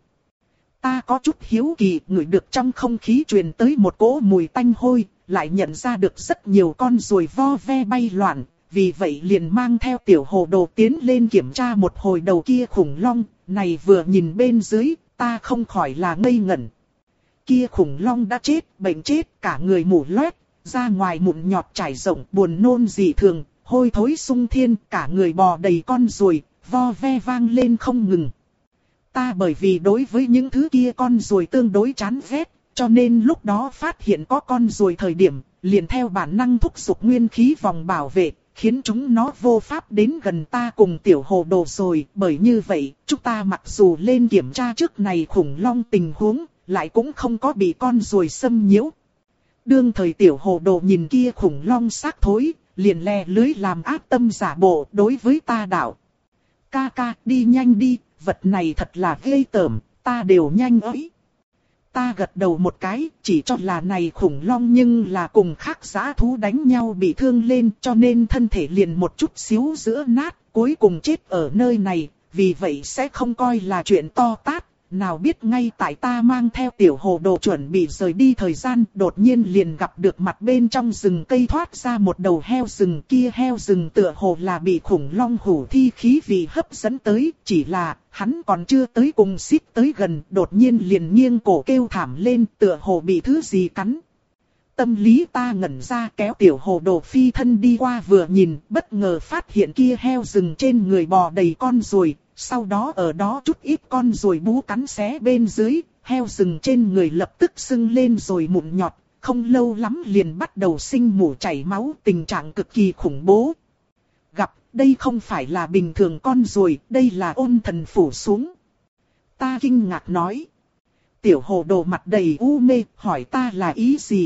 Ta có chút hiếu kỳ, ngửi được trong không khí truyền tới một cỗ mùi tanh hôi, lại nhận ra được rất nhiều con ruồi vo ve bay loạn, vì vậy liền mang theo Tiểu Hồ Đồ tiến lên kiểm tra một hồi đầu kia khủng long, này vừa nhìn bên dưới, ta không khỏi là ngây ngẩn. Kia khủng long đã chết, bệnh chết, cả người mủ loét, ra ngoài mụn nhọt trải rộng, buồn nôn dị thường, hôi thối sung thiên, cả người bò đầy con ruồi, vo ve vang lên không ngừng. Ta bởi vì đối với những thứ kia con ruồi tương đối chán ghét, cho nên lúc đó phát hiện có con ruồi thời điểm, liền theo bản năng thúc giục nguyên khí vòng bảo vệ, khiến chúng nó vô pháp đến gần ta cùng Tiểu Hồ Đồ rồi. Bởi như vậy, chúng ta mặc dù lên kiểm tra trước này khủng long tình huống, lại cũng không có bị con ruồi xâm nhiễu. Đương thời Tiểu Hồ Đồ nhìn kia khủng long xác thối, liền le lưới làm ác tâm giả bộ đối với ta đạo. Ca ca, đi nhanh đi, vật này thật là ghê tởm, ta đều nhanh ấy. Ta gật đầu một cái, chỉ cho là này khủng long nhưng là cùng khác dã thú đánh nhau bị thương lên, cho nên thân thể liền một chút xíu giữa nát, cuối cùng chết ở nơi này, vì vậy sẽ không coi là chuyện to tát. Nào biết ngay tại ta mang theo Tiểu Hồ Đồ chuẩn bị rời đi thời gian, đột nhiên liền gặp được mặt bên trong rừng cây thoát ra một đầu heo rừng. Kia heo rừng tựa hồ là bị khủng long hủ thi khí vị hấp dẫn tới, chỉ là hắn còn chưa tới cùng xít tới gần, đột nhiên liền nghiêng cổ kêu thảm lên, tựa hồ bị thứ gì cắn. Tâm lý ta ngẩn ra, kéo tiểu hồ đồ phi thân đi qua vừa nhìn, bất ngờ phát hiện kia heo rừng trên người bò đầy con ruồi, sau đó ở đó chút ít con ruồi bú cắn xé bên dưới, heo rừng trên người lập tức sưng lên rồi mụn nhọt, không lâu lắm liền bắt đầu sinh mủ chảy máu, tình trạng cực kỳ khủng bố. Gặp, đây không phải là bình thường con ruồi, đây là ôn thần phủ xuống. Ta kinh ngạc nói. Tiểu hồ đồ mặt đầy u mê, hỏi ta là ý gì?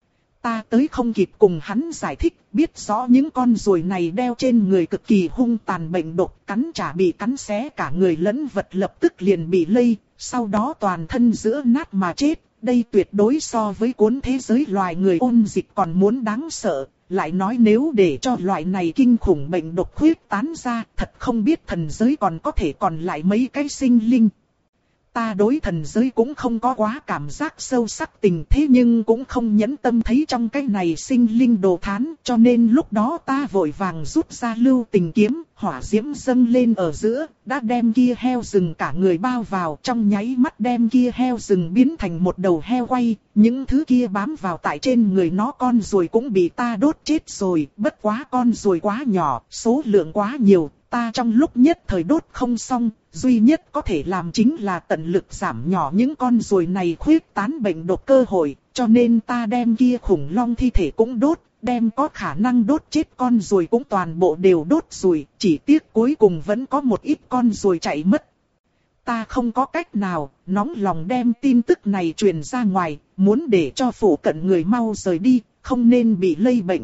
Ta tới không kịp cùng hắn giải thích, biết rõ những con ruồi này đeo trên người cực kỳ hung tàn bệnh độc, cắn chả bị cắn xé cả người lẫn vật lập tức liền bị lây, sau đó toàn thân giữa nát mà chết. Đây tuyệt đối so với cuốn thế giới loài người ôn dịch còn muốn đáng sợ. Lại nói nếu để cho loại này kinh khủng bệnh độc huyết tán ra, thật không biết thần giới còn có thể còn lại mấy cái sinh linh. Ta đối thần giới cũng không có quá cảm giác sâu sắc tình, thế nhưng cũng không nhẫn tâm thấy trong cái này sinh linh đồ thán, cho nên lúc đó ta vội vàng rút ra lưu tình kiếm, hỏa diễm dâng lên ở giữa, đã đem kia heo rừng cả người bao vào, trong nháy mắt đem kia heo rừng biến thành một đầu heo quay, những thứ kia bám vào tại trên người nó con ruồi cũng bị ta đốt chết rồi, bất quá con ruồi quá nhỏ, số lượng quá nhiều. Ta trong lúc nhất thời đốt không xong, duy nhất có thể làm chính là tận lực giảm nhỏ những con ruồi này khuyết tán bệnh độc cơ hội, cho nên ta đem kia khủng long thi thể cũng đốt, đem có khả năng đốt chết con ruồi cũng toàn bộ đều đốt rồi, chỉ tiếc cuối cùng vẫn có một ít con ruồi chạy mất. Ta không có cách nào, nóng lòng đem tin tức này truyền ra ngoài, muốn để cho phủ cận người mau rời đi, không nên bị lây bệnh.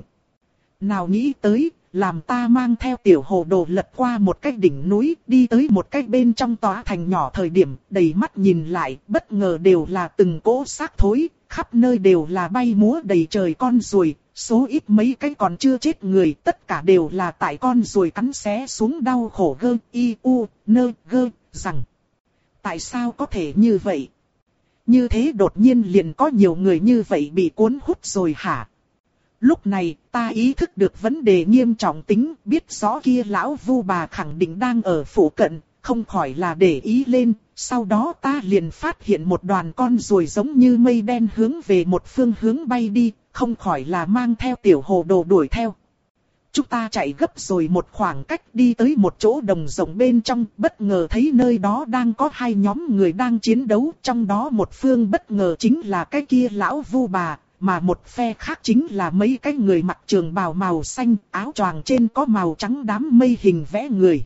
Nào nghĩ tới, làm ta mang theo tiểu hồ đồ lật qua một cái đỉnh núi, đi tới một cái bên trong tòa thành nhỏ thời điểm, đầy mắt nhìn lại, bất ngờ đều là từng cỗ xác thối, khắp nơi đều là bay múa đầy trời con ruồi, số ít mấy cái còn chưa chết người, tất cả đều là tại con ruồi cắn xé xuống đau khổ gơ, y u, nơ, gơ, rằng. Tại sao có thể như vậy? Như thế đột nhiên liền có nhiều người như vậy bị cuốn hút rồi hả? Lúc này, ta ý thức được vấn đề nghiêm trọng tính, biết rõ kia lão vu bà khẳng định đang ở phụ cận, không khỏi là để ý lên. Sau đó ta liền phát hiện một đoàn con ruồi giống như mây đen hướng về một phương hướng bay đi, không khỏi là mang theo tiểu hồ đồ đuổi theo. Chúng ta chạy gấp rồi một khoảng cách đi tới một chỗ đồng rộng bên trong, bất ngờ thấy nơi đó đang có hai nhóm người đang chiến đấu, trong đó một phương bất ngờ chính là cái kia lão vu bà. Mà một phe khác chính là mấy cái người mặc trường bào màu xanh, áo choàng trên có màu trắng đám mây hình vẽ người.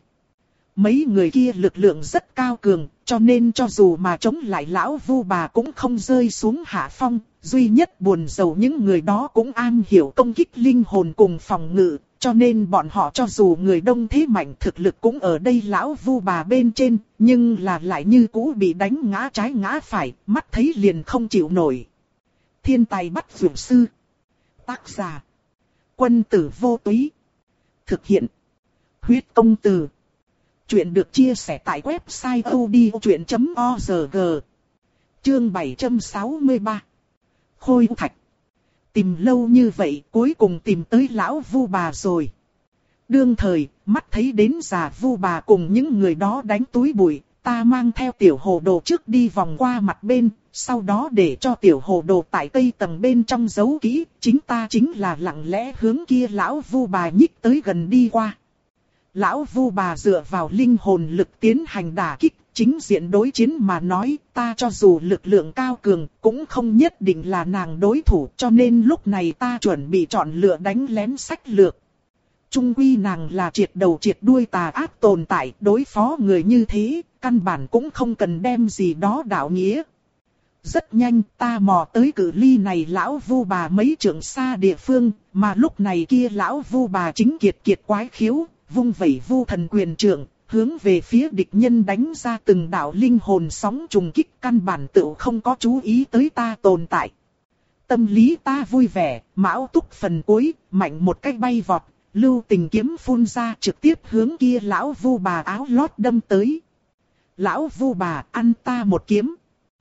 Mấy người kia lực lượng rất cao cường, cho nên cho dù mà chống lại lão vu bà cũng không rơi xuống hạ phong. Duy nhất buồn rầu những người đó cũng am hiểu công kích linh hồn cùng phòng ngự, cho nên bọn họ cho dù người đông thế mạnh thực lực cũng ở đây lão vu bà bên trên, nhưng là lại như cũ bị đánh ngã trái ngã phải, mắt thấy liền không chịu nổi. Thiên tài bắt dược sư. Tác giả. Quân tử vô túy. Thực hiện. Huyết công từ. Chuyện được chia sẻ tại website odchuyện chấm org. Chương bảy trăm sáu mươi ba. Khôi thạch. Tìm lâu như vậy cuối cùng tìm tới lão vu bà rồi. Đương thời, mắt thấy đến già vu bà cùng những người đó đánh túi bụi. Ta mang theo tiểu hồ đồ trước đi vòng qua mặt bên, sau đó để cho tiểu hồ đồ tại cây tầng bên trong giấu kỹ, chính ta chính là lặng lẽ hướng kia lão vu bà nhích tới gần đi qua. Lão vu bà dựa vào linh hồn lực tiến hành đả kích, chính diện đối chiến mà nói, ta cho dù lực lượng cao cường, cũng không nhất định là nàng đối thủ, cho nên lúc này ta chuẩn bị chọn lựa đánh lén sách lược. Trung quy nàng là triệt đầu triệt đuôi tà ác tồn tại, đối phó người như thế, căn bản cũng không cần đem gì đó đạo nghĩa. Rất nhanh ta mò tới cự ly này lão vu bà mấy trượng xa địa phương, mà lúc này kia lão vu bà chính kiệt kiệt quái khiếu, vung vẩy vu thần quyền trượng, hướng về phía địch nhân đánh ra từng đạo linh hồn sóng trùng kích, căn bản tự không có chú ý tới ta tồn tại. Tâm lý ta vui vẻ, mão túc phần cuối, mạnh một cách bay vọt, lưu tình kiếm phun ra trực tiếp hướng kia lão vu bà áo lót đâm tới. Lão vu bà ăn ta một kiếm.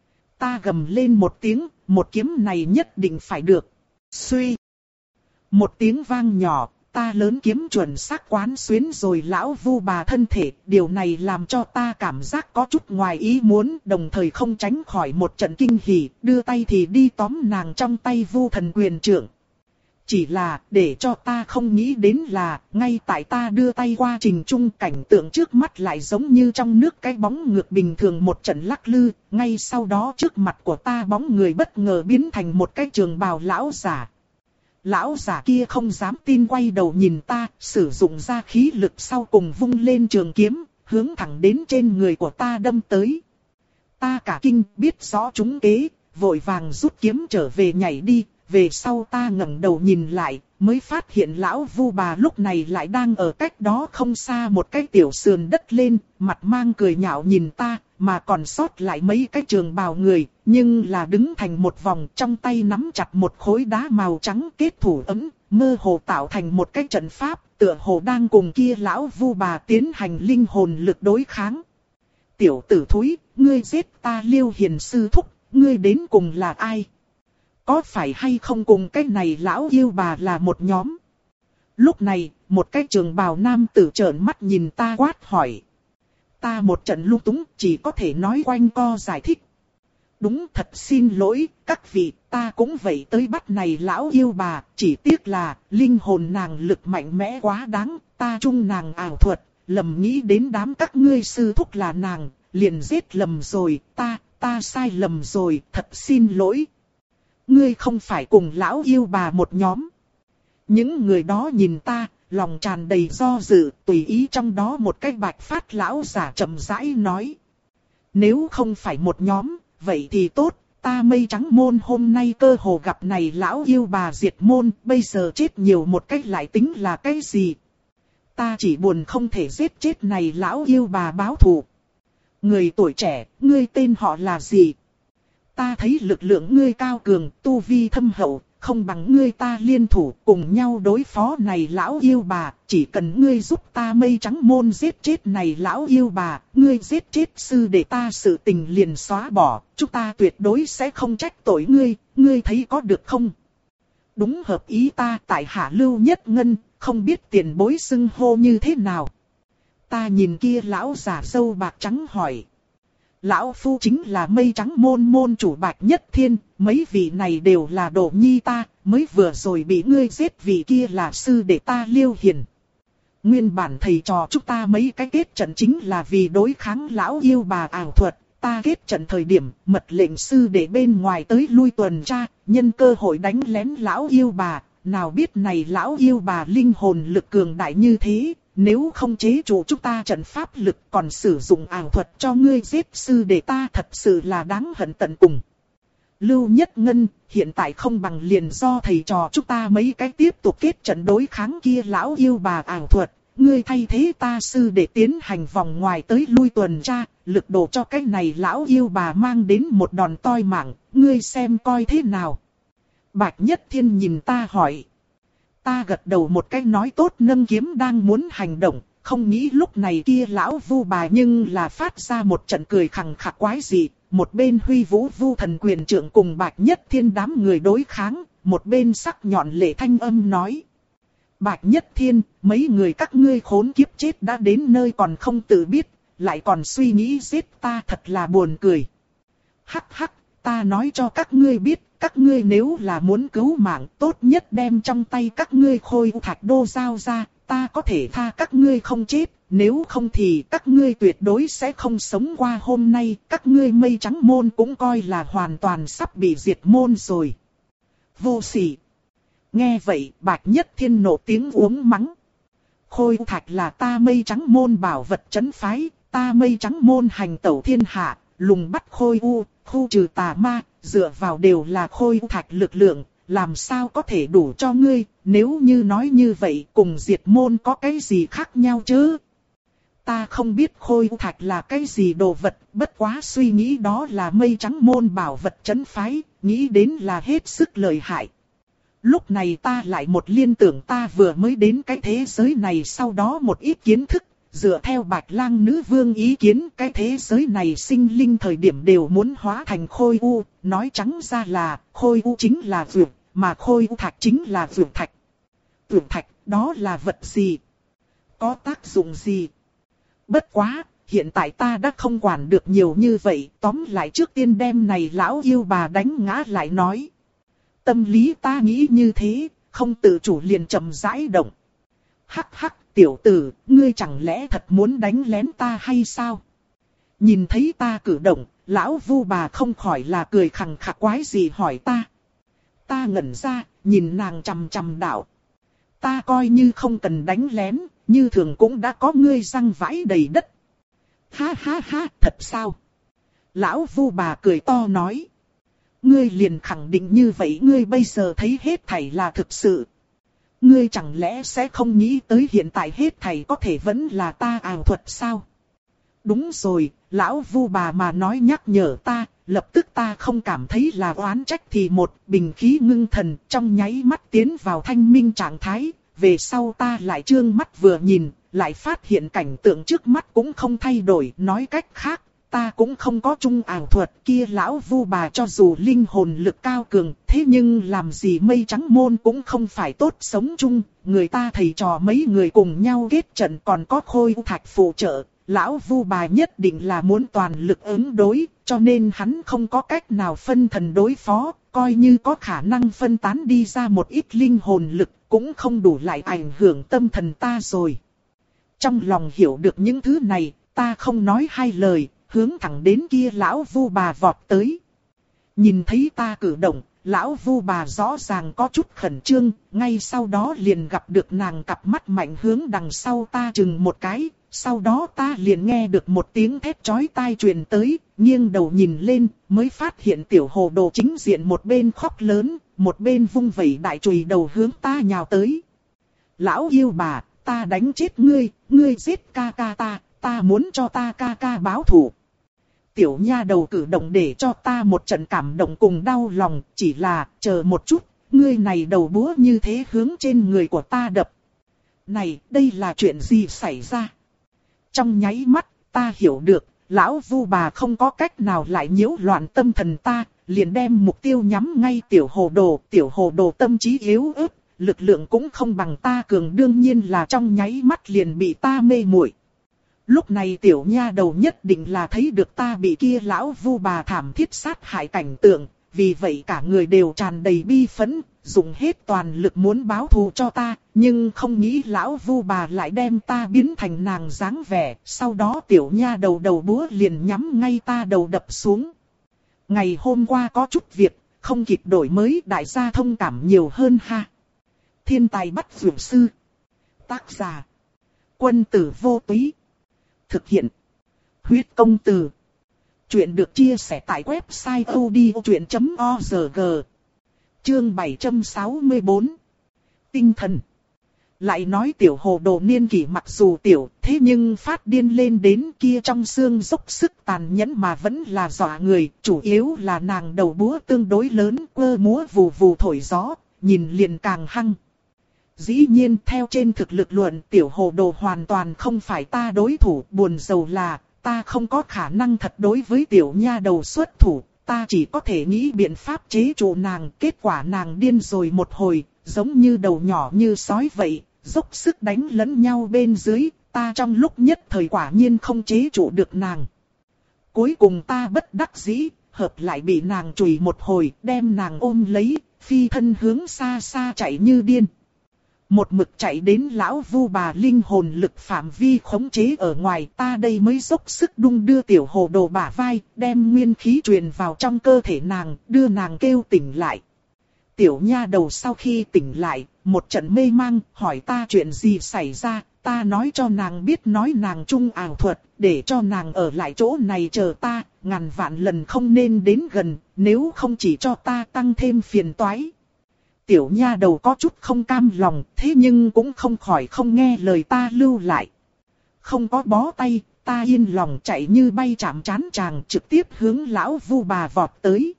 Ta gầm lên một tiếng, một kiếm này nhất định phải được. Suy. Một tiếng vang nhỏ, ta lớn kiếm chuẩn xác quán xuyến rồi lão vu bà thân thể, điều này làm cho ta cảm giác có chút ngoài ý muốn, đồng thời không tránh khỏi một trận kinh hỉ, đưa tay thì đi tóm nàng trong tay vu thần quyền trượng. Chỉ là, để cho ta không nghĩ đến là, ngay tại ta đưa tay qua trình trung, cảnh tượng trước mắt lại giống như trong nước cái bóng ngược bình thường một trận lắc lư, ngay sau đó trước mặt của ta bóng người bất ngờ biến thành một cái trường bào lão giả. Lão giả kia không dám tin quay đầu nhìn ta, sử dụng ra khí lực sau cùng vung lên trường kiếm, hướng thẳng đến trên người của ta đâm tới. Ta cả kinh, biết rõ chúng kế, vội vàng rút kiếm trở về nhảy đi. Về sau ta ngẩng đầu nhìn lại, mới phát hiện lão vu bà lúc này lại đang ở cách đó không xa một cái tiểu sườn đất lên, mặt mang cười nhạo nhìn ta, mà còn sót lại mấy cái trường bào người, nhưng là đứng thành một vòng, trong tay nắm chặt một khối đá màu trắng kết thủ ấm, mơ hồ tạo thành một cái trận pháp, tựa hồ đang cùng kia lão vu bà tiến hành linh hồn lực đối kháng. Tiểu tử thúi, ngươi giết ta Liêu Hiền sư thúc, ngươi đến cùng là ai? Có phải hay không cùng cái này lão yêu bà là một nhóm? Lúc này, một cái trường bào nam tử trợn mắt nhìn ta quát hỏi. Ta một trận lung túng, chỉ có thể nói quanh co giải thích. Đúng, thật xin lỗi, các vị, ta cũng vậy tới bắt này lão yêu bà, chỉ tiếc là, linh hồn nàng lực mạnh mẽ quá đáng, ta chung nàng ảo thuật, lầm nghĩ đến đám các ngươi sư thúc là nàng, liền giết lầm rồi, ta, ta sai lầm rồi, thật xin lỗi. Ngươi không phải cùng lão yêu bà một nhóm. Những người đó nhìn ta, lòng tràn đầy do dự, tùy ý trong đó một cái bạch phát lão giả chậm rãi nói. Nếu không phải một nhóm, vậy thì tốt, ta Mây Trắng Môn hôm nay cơ hồ gặp này lão yêu bà diệt môn, bây giờ chết nhiều một cách lại tính là cái gì? Ta chỉ buồn không thể giết chết này lão yêu bà báo thù. Người tuổi trẻ, ngươi tên họ là gì? Ta thấy lực lượng ngươi cao cường, tu vi thâm hậu, không bằng ngươi ta liên thủ cùng nhau đối phó này lão yêu bà, chỉ cần ngươi giúp ta Mây Trắng Môn giết chết này lão yêu bà, ngươi giết chết sư để ta sự tình liền xóa bỏ, chúng ta tuyệt đối sẽ không trách tội ngươi, ngươi thấy có được không? Đúng hợp ý ta, tại hạ Lưu Nhất Ngân, không biết tiền bối xưng hô như thế nào. Ta nhìn kia lão giả râu bạc trắng hỏi. Lão phu chính là Mây Trắng Môn môn chủ Bạch Nhất Thiên, mấy vị này đều là đồ nhi ta, mới vừa rồi bị ngươi giết, vị kia là sư đệ ta Liêu Hiền. Nguyên bản thầy trò chúng ta mấy cái kết trận chính là vì đối kháng lão yêu bà ảo thuật, ta kết trận thời điểm mật lệnh sư đệ bên ngoài tới lui tuần tra, nhân cơ hội đánh lén lão yêu bà, nào biết này lão yêu bà linh hồn lực cường đại như thế. Nếu không chế trụ chúng ta trận pháp lực còn sử dụng ảo thuật cho ngươi giết sư để ta thật sự là đáng hận tận cùng. Lưu Nhất Ngân, hiện tại không bằng liền do thầy trò chúng ta mấy cái tiếp tục kết trận đối kháng kia lão yêu bà ảo thuật. Ngươi thay thế ta sư để tiến hành vòng ngoài tới lui tuần tra, lực độ cho cái này lão yêu bà mang đến một đòn toi mạng, ngươi xem coi thế nào. Bạch Nhất Thiên nhìn ta hỏi. Ta gật đầu một cái nói tốt, nâng kiếm đang muốn hành động, không nghĩ lúc này kia lão vu bà nhưng là phát ra một trận cười khằng khặc quái dị, một bên huy vũ vu thần quyền trượng cùng Bạch Nhất Thiên đám người đối kháng, một bên sắc nhọn lệ thanh âm nói. Bạch Nhất Thiên, mấy người các ngươi khốn kiếp chết đã đến nơi còn không tự biết, lại còn suy nghĩ giết ta, thật là buồn cười. Hắc hắc, ta nói cho các ngươi biết. Các ngươi nếu là muốn cứu mạng, tốt nhất đem trong tay các ngươi khôi thạch đô giao ra, ta có thể tha các ngươi không chết, nếu không thì các ngươi tuyệt đối sẽ không sống qua hôm nay, các ngươi Mây Trắng Môn cũng coi là hoàn toàn sắp bị diệt môn rồi. Vô sỉ. Nghe vậy, Bạch Nhất Thiên nộ tiếng uống mắng. Khôi thạch là ta Mây Trắng Môn bảo vật trấn phái, ta Mây Trắng Môn hành tẩu thiên hạ, lùng bắt khôi u, khu trừ tà ma, dựa vào đều là khôi thạch lực lượng, làm sao có thể đủ cho ngươi, nếu như nói như vậy cùng diệt môn có cái gì khác nhau chứ? Ta không biết khôi thạch là cái gì đồ vật, bất quá suy nghĩ đó là Mây Trắng Môn bảo vật trấn phái, nghĩ đến là hết sức lợi hại. Lúc này ta lại một liên tưởng ta vừa mới đến cái thế giới này, sau đó một ít kiến thức. Dựa theo Bạch Lang nữ vương ý kiến, cái thế giới này sinh linh thời điểm đều muốn hóa thành khôi u, nói trắng ra là khôi u chính là vượt, mà khôi u thạch chính là vượt thạch. Tuyển thạch, đó là vật gì? Có tác dụng gì? Bất quá, hiện tại ta đã không quản được nhiều như vậy, tóm lại trước tiên đem này lão yêu bà đánh ngã lại nói. Tâm lý ta nghĩ như thế, không tự chủ liền chậm rãi động. Hắc hắc, tiểu tử, ngươi chẳng lẽ thật muốn đánh lén ta hay sao? Nhìn thấy ta cử động, lão vu bà không khỏi là cười khằng khặc quái gì hỏi ta. Ta ngẩn ra, nhìn nàng chằm chằm đạo. Ta coi như không cần đánh lén, như thường cũng đã có ngươi răng vãi đầy đất. Ha ha ha, thật sao? Lão vu bà cười to nói. Ngươi liền khẳng định như vậy, ngươi bây giờ thấy hết thảy là thực sự. Ngươi chẳng lẽ sẽ không nghĩ tới hiện tại hết thảy có thể vẫn là ta ảo thuật sao? Đúng rồi, lão vu bà mà nói nhắc nhở ta, lập tức ta không cảm thấy là oán trách thì một bình khí ngưng thần trong nháy mắt tiến vào thanh minh trạng thái. Về sau ta lại trương mắt vừa nhìn, lại phát hiện cảnh tượng trước mắt cũng không thay đổi. Nói cách khác, ta cũng không có chung ảo thuật kia lão vu bà cho dù linh hồn lực cao cường. Thế nhưng làm gì mây trắng môn cũng không phải tốt sống chung. Người ta thầy trò mấy người cùng nhau kết trận còn có khôi thạch phụ trợ. Lão vu bà nhất định là muốn toàn lực ứng đối, cho nên hắn không có cách nào phân thần đối phó, coi như có khả năng phân tán đi ra một ít linh hồn lực, cũng không đủ lại ảnh hưởng tâm thần ta rồi. Trong lòng hiểu được những thứ này, ta không nói hai lời, hướng thẳng đến kia lão vu bà vọt tới. Nhìn thấy ta cử động, lão vu bà rõ ràng có chút khẩn trương, ngay sau đó liền gặp được nàng cặp mắt mạnh hướng đằng sau ta chừng một cái. Sau đó ta liền nghe được một tiếng thét chói tai truyền tới, nghiêng đầu nhìn lên, mới phát hiện tiểu hồ đồ chính diện một bên khóc lớn, một bên vung vẩy đại chùy đầu hướng ta nhào tới. Lão yêu bà, ta đánh chết ngươi, ngươi giết ca ca ta, ta muốn cho ta ca ca báo thù. Tiểu nha đầu cử động để cho ta một trận cảm động cùng đau lòng, chỉ là, chờ một chút, ngươi này đầu búa như thế hướng trên người của ta đập. Này, đây là chuyện gì xảy ra? Trong nháy mắt, ta hiểu được, lão vu bà không có cách nào lại nhiễu loạn tâm thần ta, liền đem mục tiêu nhắm ngay tiểu hồ đồ. Tiểu hồ đồ tâm trí yếu ớt, lực lượng cũng không bằng ta cường, đương nhiên là trong nháy mắt liền bị ta mê muội. Lúc này tiểu nha đầu nhất định là thấy được ta bị kia lão vu bà thảm thiết sát hại cảnh tượng, vì vậy cả người đều tràn đầy bi phẫn, dùng hết toàn lực muốn báo thù cho ta, nhưng không nghĩ lão vu bà lại đem ta biến thành nàng dáng vẻ, sau đó tiểu nha đầu đầu búa liền nhắm ngay ta đầu đập xuống. Ngày hôm qua có chút việc, không kịp đổi mới, đại gia thông cảm nhiều hơn ha. Thiên tài bắt dược sư. Tác giả. Quân tử vô túy. Thực hiện. Huyết công từ. Chuyện được chia sẻ tại website odchuyện chấm org. Chương bảy trăm sáu mươi tư. Tinh thần. Lại nói tiểu hồ đồ niên kỷ mặc dù tiểu, thế nhưng phát điên lên đến kia trong xương dốc sức tàn nhẫn mà vẫn là dọa người, chủ yếu là nàng đầu búa tương đối lớn, quơ múa vù vù thổi gió, nhìn liền càng hăng. Dĩ nhiên theo trên thực lực luận, tiểu hồ đồ hoàn toàn không phải ta đối thủ, buồn rầu là ta không có khả năng thật đối với tiểu nha đầu xuất thủ, ta chỉ có thể nghĩ biện pháp chế trụ nàng. Kết quả nàng điên rồi một hồi, giống như đầu nhỏ như sói vậy, dốc sức đánh lẫn nhau bên dưới, ta trong lúc nhất thời quả nhiên không chế trụ được nàng. Cuối cùng ta bất đắc dĩ, hợp lại bị nàng chùy một hồi, đem nàng ôm lấy, phi thân hướng xa xa chạy như điên. Một mực chạy đến lão vu bà linh hồn lực phạm vi khống chế ở ngoài, ta đây mới dốc sức đung đưa tiểu hồ đồ bả vai, đem nguyên khí truyền vào trong cơ thể nàng, đưa nàng kêu tỉnh lại. Tiểu nha đầu sau khi tỉnh lại, một trận mê mang, hỏi ta chuyện gì xảy ra, ta nói cho nàng biết, nói nàng trung ảo thuật, để cho nàng ở lại chỗ này chờ ta, ngàn vạn lần không nên đến gần, nếu không chỉ cho ta tăng thêm phiền toái. Tiểu nha đầu có chút không cam lòng, thế nhưng cũng không khỏi không nghe lời ta lưu lại. Không có bó tay, ta yên lòng chạy như bay chạm trán chàng, trực tiếp hướng lão vu bà vọt tới.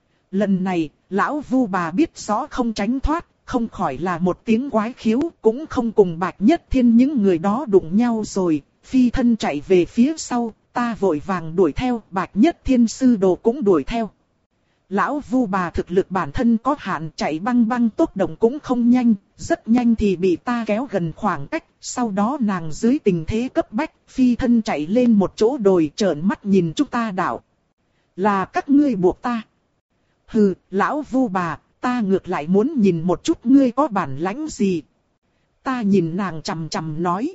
Lần này, lão vu bà biết rõ không tránh thoát, không khỏi là một tiếng quái khiếu, cũng không cùng Bạch Nhất Thiên những người đó đụng nhau rồi, phi thân chạy về phía sau, ta vội vàng đuổi theo, Bạch Nhất Thiên sư đồ cũng đuổi theo. Lão Vu bà thực lực bản thân có hạn, chạy băng băng tốc độ cũng không nhanh, rất nhanh thì bị ta kéo gần khoảng cách, sau đó nàng dưới tình thế cấp bách, phi thân chạy lên một chỗ đồi trợn mắt nhìn chúng ta đạo. Là các ngươi buộc ta. Hừ, lão Vu bà, ta ngược lại muốn nhìn một chút ngươi có bản lãnh gì. Ta nhìn nàng chằm chằm nói.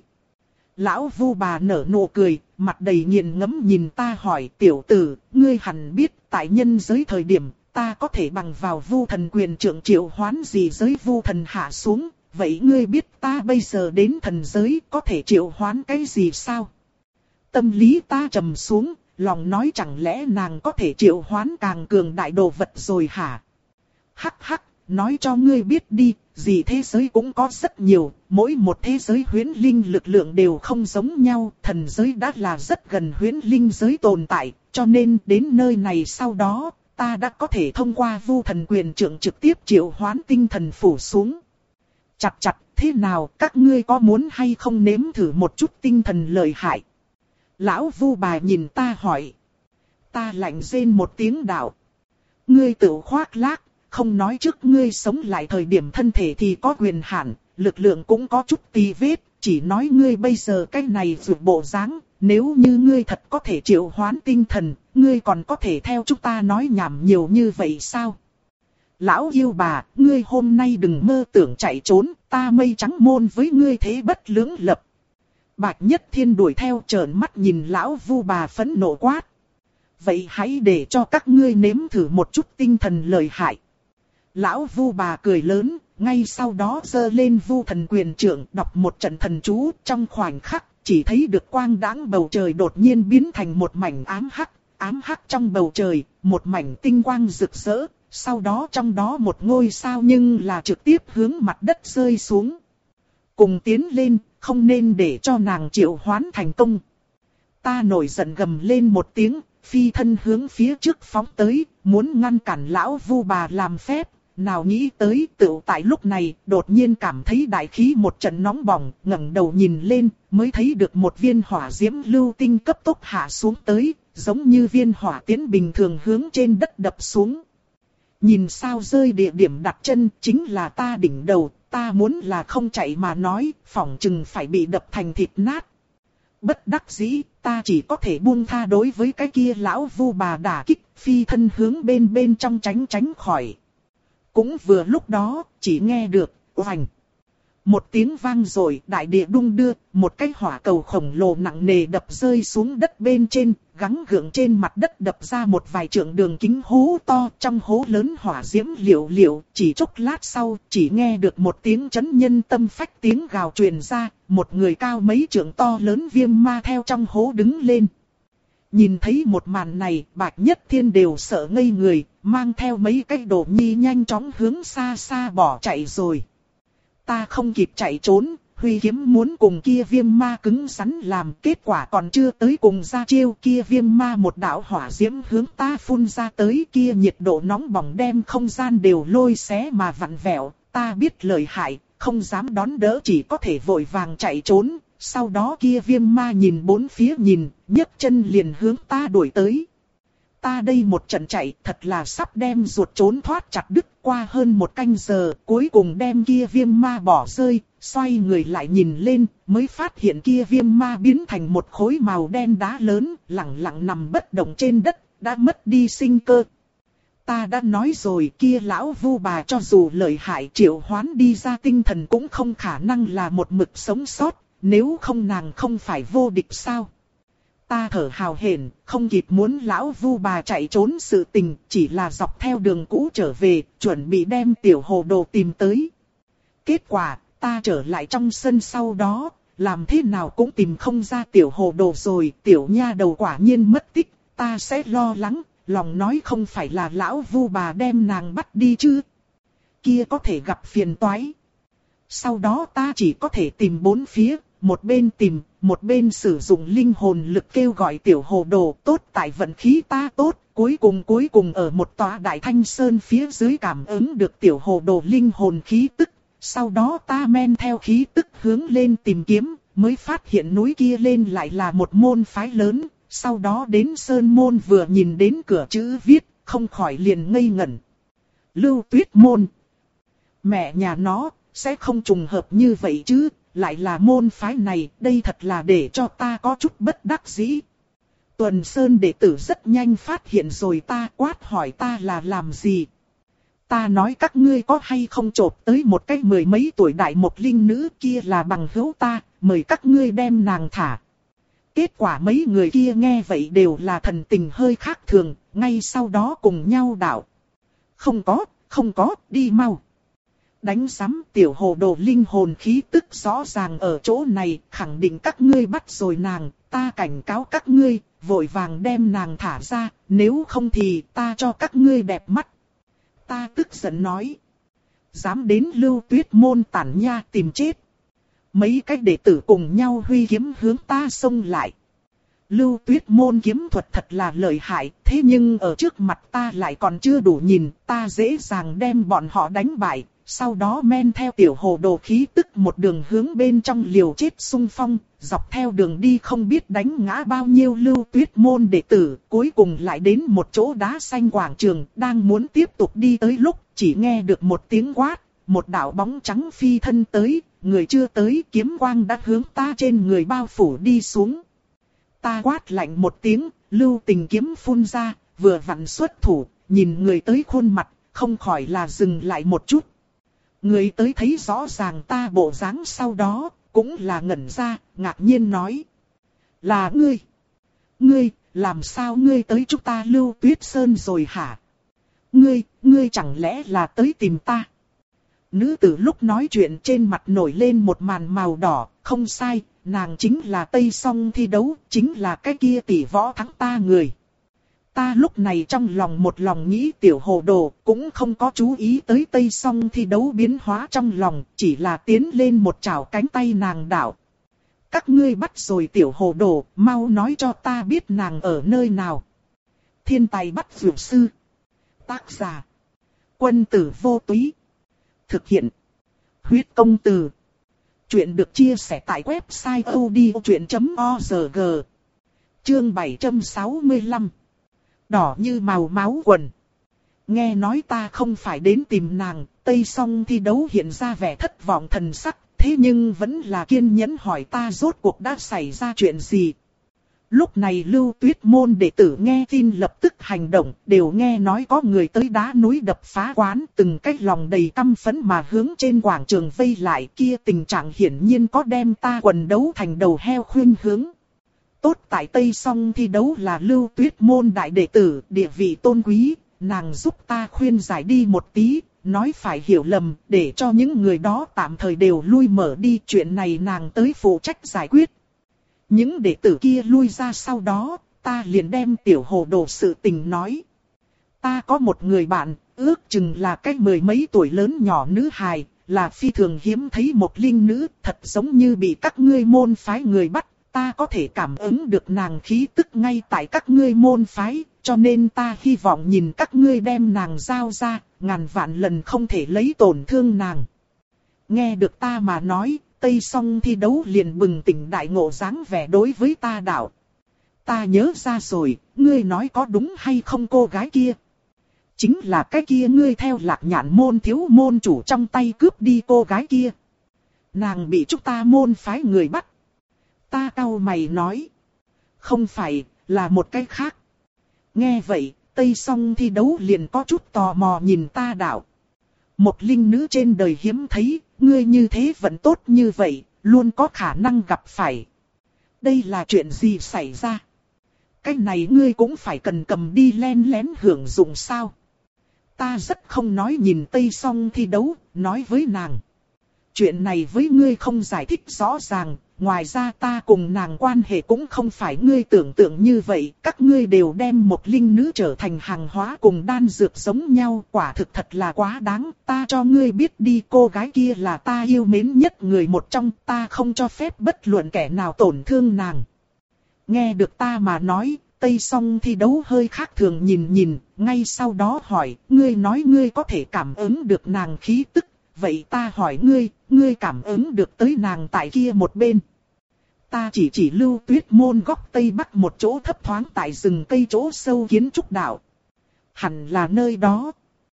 Lão Vu bà nở nụ cười, mặt đầy nghiền ngẫm nhìn ta hỏi, tiểu tử, ngươi hẳn biết, tại nhân giới thời điểm, ta có thể bằng vào Vu thần quyền trượng triệu hoán gì giới Vu thần hạ xuống, vậy ngươi biết ta bây giờ đến thần giới có thể triệu hoán cái gì sao? Tâm lý ta trầm xuống, lòng nói chẳng lẽ nàng có thể triệu hoán càng cường đại đồ vật rồi hả? Hắc hắc, nói cho ngươi biết đi, gì thế giới cũng có rất nhiều, mỗi một thế giới huyễn linh lực lượng đều không giống nhau, thần giới đã là rất gần huyễn linh giới tồn tại, cho nên đến nơi này sau đó, ta đã có thể thông qua Vu thần quyền trượng trực tiếp triệu hoán tinh thần phủ xuống. Chặt chặt, thế nào, các ngươi có muốn hay không nếm thử một chút tinh thần lợi hại? Lão Vu bà nhìn ta hỏi. Ta lạnh rên một tiếng đạo. Ngươi tự khoác lác. Không nói trước ngươi sống lại thời điểm thân thể thì có quyền hạn, lực lượng cũng có chút tì vết, chỉ nói ngươi bây giờ cái này vượt bộ dáng, nếu như ngươi thật có thể triệu hoán tinh thần, ngươi còn có thể theo chúng ta nói nhảm nhiều như vậy sao? Lão yêu bà, ngươi hôm nay đừng mơ tưởng chạy trốn, ta mây trắng môn với ngươi thế bất lưỡng lập. Bạch Nhất Thiên đuổi theo trợn mắt nhìn lão Vu bà phẫn nộ quát. Vậy hãy để cho các ngươi nếm thử một chút tinh thần lợi hại. Lão Vu bà cười lớn, ngay sau đó giơ lên Vu thần quyền trượng đọc một trận thần chú, trong khoảnh khắc, chỉ thấy được quang đãng bầu trời đột nhiên biến thành một mảnh ám hắc, ám hắc trong bầu trời, một mảnh tinh quang rực rỡ, sau đó trong đó một ngôi sao nhưng là trực tiếp hướng mặt đất rơi xuống. Cùng tiến lên, không nên để cho nàng triệu hoán thành công. Ta nổi giận gầm lên một tiếng, phi thân hướng phía trước phóng tới, muốn ngăn cản lão Vu bà làm phép. Nào nghĩ tới tựu tại lúc này, đột nhiên cảm thấy đại khí một trận nóng bỏng, ngẩng đầu nhìn lên, mới thấy được một viên hỏa diễm lưu tinh cấp tốc hạ xuống tới, giống như viên hỏa tiễn bình thường hướng trên đất đập xuống. Nhìn sao rơi địa điểm đặt chân, chính là ta đỉnh đầu, ta muốn là không chạy mà nói, phỏng chừng phải bị đập thành thịt nát. Bất đắc dĩ, ta chỉ có thể buông tha đối với cái kia lão Vu bà đả kích, phi thân hướng bên bên trong tránh tránh khỏi. Cũng vừa lúc đó, chỉ nghe được, oành. Một tiếng vang rồi, đại địa đung đưa, một cái hỏa cầu khổng lồ nặng nề đập rơi xuống đất bên trên, gắng gượng trên mặt đất đập ra một vài trượng đường kính hố to, trong hố lớn hỏa diễm liệu liệu, chỉ chốc lát sau, chỉ nghe được một tiếng chấn nhân tâm phách tiếng gào truyền ra, một người cao mấy trượng to lớn viêm ma theo trong hố đứng lên. Nhìn thấy một màn này, Bạch Nhất Thiên đều sợ ngây người, mang theo mấy cái đồ nhi nhanh chóng hướng xa xa bỏ chạy rồi. Ta không kịp chạy trốn, huy kiếm muốn cùng kia viêm ma cứng rắn làm, kết quả còn chưa tới cùng ra chiêu, kia viêm ma một đạo hỏa diễm hướng ta phun ra tới, kia nhiệt độ nóng bỏng đem không gian đều lôi xé mà vặn vẹo, ta biết lợi hại, không dám đón đỡ, chỉ có thể vội vàng chạy trốn. Sau đó kia viêm ma nhìn bốn phía nhìn, nhấc chân liền hướng ta đuổi tới. Ta đây một trận chạy thật là sắp đem ruột trốn thoát chặt đứt, qua hơn một canh giờ, cuối cùng đem kia viêm ma bỏ rơi, xoay người lại nhìn lên, mới phát hiện kia viêm ma biến thành một khối màu đen đá lớn, lẳng lặng nằm bất động trên đất, đã mất đi sinh cơ. Ta đã nói rồi, kia lão Vu bà cho dù lợi hại triệu hoán đi ra tinh thần cũng không khả năng là một mực sống sót. Nếu không nàng không phải vô địch sao? Ta thở hào hển, không kịp muốn lão Vu bà chạy trốn sự tình, chỉ là dọc theo đường cũ trở về, chuẩn bị đem tiểu hồ đồ tìm tới. Kết quả, ta trở lại trong sân sau đó, làm thế nào cũng tìm không ra tiểu hồ đồ rồi, tiểu nha đầu quả nhiên mất tích, ta sẽ lo lắng, lòng nói không phải là lão Vu bà đem nàng bắt đi chứ. Kia có thể gặp phiền toái. Sau đó ta chỉ có thể tìm bốn phía. Một bên tìm, một bên sử dụng linh hồn lực kêu gọi tiểu hồ đồ, tốt tại vận khí ta tốt, cuối cùng cuối cùng ở một tòa đại thanh sơn phía dưới cảm ứng được tiểu hồ đồ linh hồn khí tức, sau đó ta men theo khí tức hướng lên tìm kiếm, mới phát hiện núi kia lên lại là một môn phái lớn, sau đó đến sơn môn vừa nhìn đến cửa chữ viết, không khỏi liền ngây ngẩn. Lưu Tuyết Môn. Mẹ nhà nó, sẽ không trùng hợp như vậy chứ, lại là môn phái này, đây thật là để cho ta có chút bất đắc dĩ. Tuần Sơn đệ tử rất nhanh phát hiện rồi ta quát hỏi ta là làm gì. Ta nói các ngươi có hay không chộp tới một cái mười mấy tuổi đại một linh nữ kia là bằng hữu ta, mời các ngươi đem nàng thả. Kết quả mấy người kia nghe vậy đều là thần tình hơi khác thường, ngay sau đó cùng nhau đạo. Không có, không có, đi mau. Đánh sắm tiểu hồ đồ linh hồn khí tức rõ ràng ở chỗ này, khẳng định các ngươi bắt rồi nàng, ta cảnh cáo các ngươi, vội vàng đem nàng thả ra, nếu không thì ta cho các ngươi đẹp mắt. Ta tức giận nói. Dám đến Lưu Tuyết Môn tản nha tìm chết. Mấy cái đệ tử cùng nhau huy kiếm hướng ta xông lại. Lưu Tuyết Môn kiếm thuật thật là lợi hại, thế nhưng ở trước mặt ta lại còn chưa đủ nhìn, ta dễ dàng đem bọn họ đánh bại, sau đó men theo tiểu hồ đồ khí tức một đường hướng bên trong liều chết xung phong, dọc theo đường đi không biết đánh ngã bao nhiêu Lưu Tuyết Môn đệ tử, cuối cùng lại đến một chỗ đá xanh quảng trường, đang muốn tiếp tục đi tới lúc, chỉ nghe được một tiếng quát, một đạo bóng trắng phi thân tới, người chưa tới kiếm quang đã hướng ta trên người bao phủ đi xuống. Ta quát lạnh một tiếng, Lưu Tình kiếm phun ra, vừa vặn xuất thủ, nhìn người tới khuôn mặt, không khỏi là dừng lại một chút. Người tới thấy rõ ràng ta bộ dáng sau đó, cũng là ngẩn ra, ngạc nhiên nói. Là ngươi. Ngươi, làm sao ngươi tới chúng ta Lưu Tuyết Sơn rồi hả? Ngươi, ngươi chẳng lẽ là tới tìm ta? Nữ tử lúc nói chuyện trên mặt nổi lên một màn màu đỏ, không sai, nàng chính là Tây Song thi đấu, chính là cái kia tỷ võ thắng ta người. Ta lúc này trong lòng một lòng nghĩ tiểu hồ đồ, cũng không có chú ý tới Tây Song thi đấu biến hóa trong lòng, chỉ là tiến lên một chảo cánh tay nàng đảo. Các ngươi bắt rồi tiểu hồ đồ, mau nói cho ta biết nàng ở nơi nào. Thiên tài bắt vượt sư. Tác giả. Quân tử vô túy. Thực hiện. Huyết công từ. Chuyện được chia sẻ tại website odchuyện chấm org. Chương bảy trăm sáu mươi lăm. Đỏ như màu máu quần. Nghe nói ta không phải đến tìm nàng, Tây Song thi đấu hiện ra vẻ thất vọng thần sắc, thế nhưng vẫn là kiên nhẫn hỏi ta rốt cuộc đã xảy ra chuyện gì. Lúc này Lưu Tuyết Môn đệ tử nghe tin lập tức hành động, đều nghe nói có người tới đá núi đập phá quán, từng cái lòng đầy căm phẫn mà hướng trên quảng trường vây lại, kia tình trạng hiển nhiên có đem ta quần đấu thành đầu heo khuyên hướng. Tốt tại Tây Song thi đấu là Lưu Tuyết Môn đại đệ tử, địa vị tôn quý, nàng giúp ta khuyên giải đi một tí, nói phải hiểu lầm, để cho những người đó tạm thời đều lui mở đi, chuyện này nàng tới phụ trách giải quyết. Những đệ tử kia lui ra sau đó, ta liền đem tiểu hồ đồ sự tình nói. Ta có một người bạn, ước chừng là cái mười mấy tuổi lớn nhỏ nữ hài, là phi thường hiếm thấy một linh nữ, thật giống như bị các ngươi môn phái người bắt. Ta có thể cảm ứng được nàng khí tức ngay tại các ngươi môn phái, cho nên ta hy vọng nhìn các ngươi đem nàng giao ra, ngàn vạn lần không thể lấy tổn thương nàng. Nghe được ta mà nói, Tây Song thi đấu liền bừng tỉnh đại ngộ dáng vẻ đối với ta đạo. Ta nhớ ra rồi, ngươi nói có đúng hay không cô gái kia? Chính là cái kia ngươi theo Lạc Nhạn môn thiếu môn chủ trong tay cướp đi cô gái kia. Nàng bị chúng ta môn phái người bắt. Ta cau mày nói. Không phải, là một cái khác. Nghe vậy, Tây Song thi đấu liền có chút tò mò nhìn ta đạo. Một linh nữ trên đời hiếm thấy, ngươi như thế vẫn tốt như vậy, luôn có khả năng gặp phải. Đây là chuyện gì xảy ra? Cái này ngươi cũng phải cần cầm đi len lén hưởng dụng sao? Ta rất không nói nhìn Tây Song thi đấu, nói với nàng. Chuyện này với ngươi không giải thích rõ ràng, ngoài ra ta cùng nàng quan hệ cũng không phải ngươi tưởng tượng như vậy, các ngươi đều đem một linh nữ trở thành hàng hóa cùng đan dược giống nhau, quả thực thật là quá đáng, ta cho ngươi biết đi cô gái kia là ta yêu mến nhất người một trong, ta không cho phép bất luận kẻ nào tổn thương nàng. Nghe được ta mà nói, Tây Song thi đấu hơi khác thường nhìn nhìn, ngay sau đó hỏi, ngươi nói ngươi có thể cảm ứng được nàng khí tức. Vậy ta hỏi ngươi, ngươi cảm ứng được tới nàng tại kia một bên. Ta chỉ chỉ Lưu Tuyết Môn góc tây bắc một chỗ thấp thoáng tại rừng cây chỗ sâu kiến trúc đạo. Hẳn là nơi đó.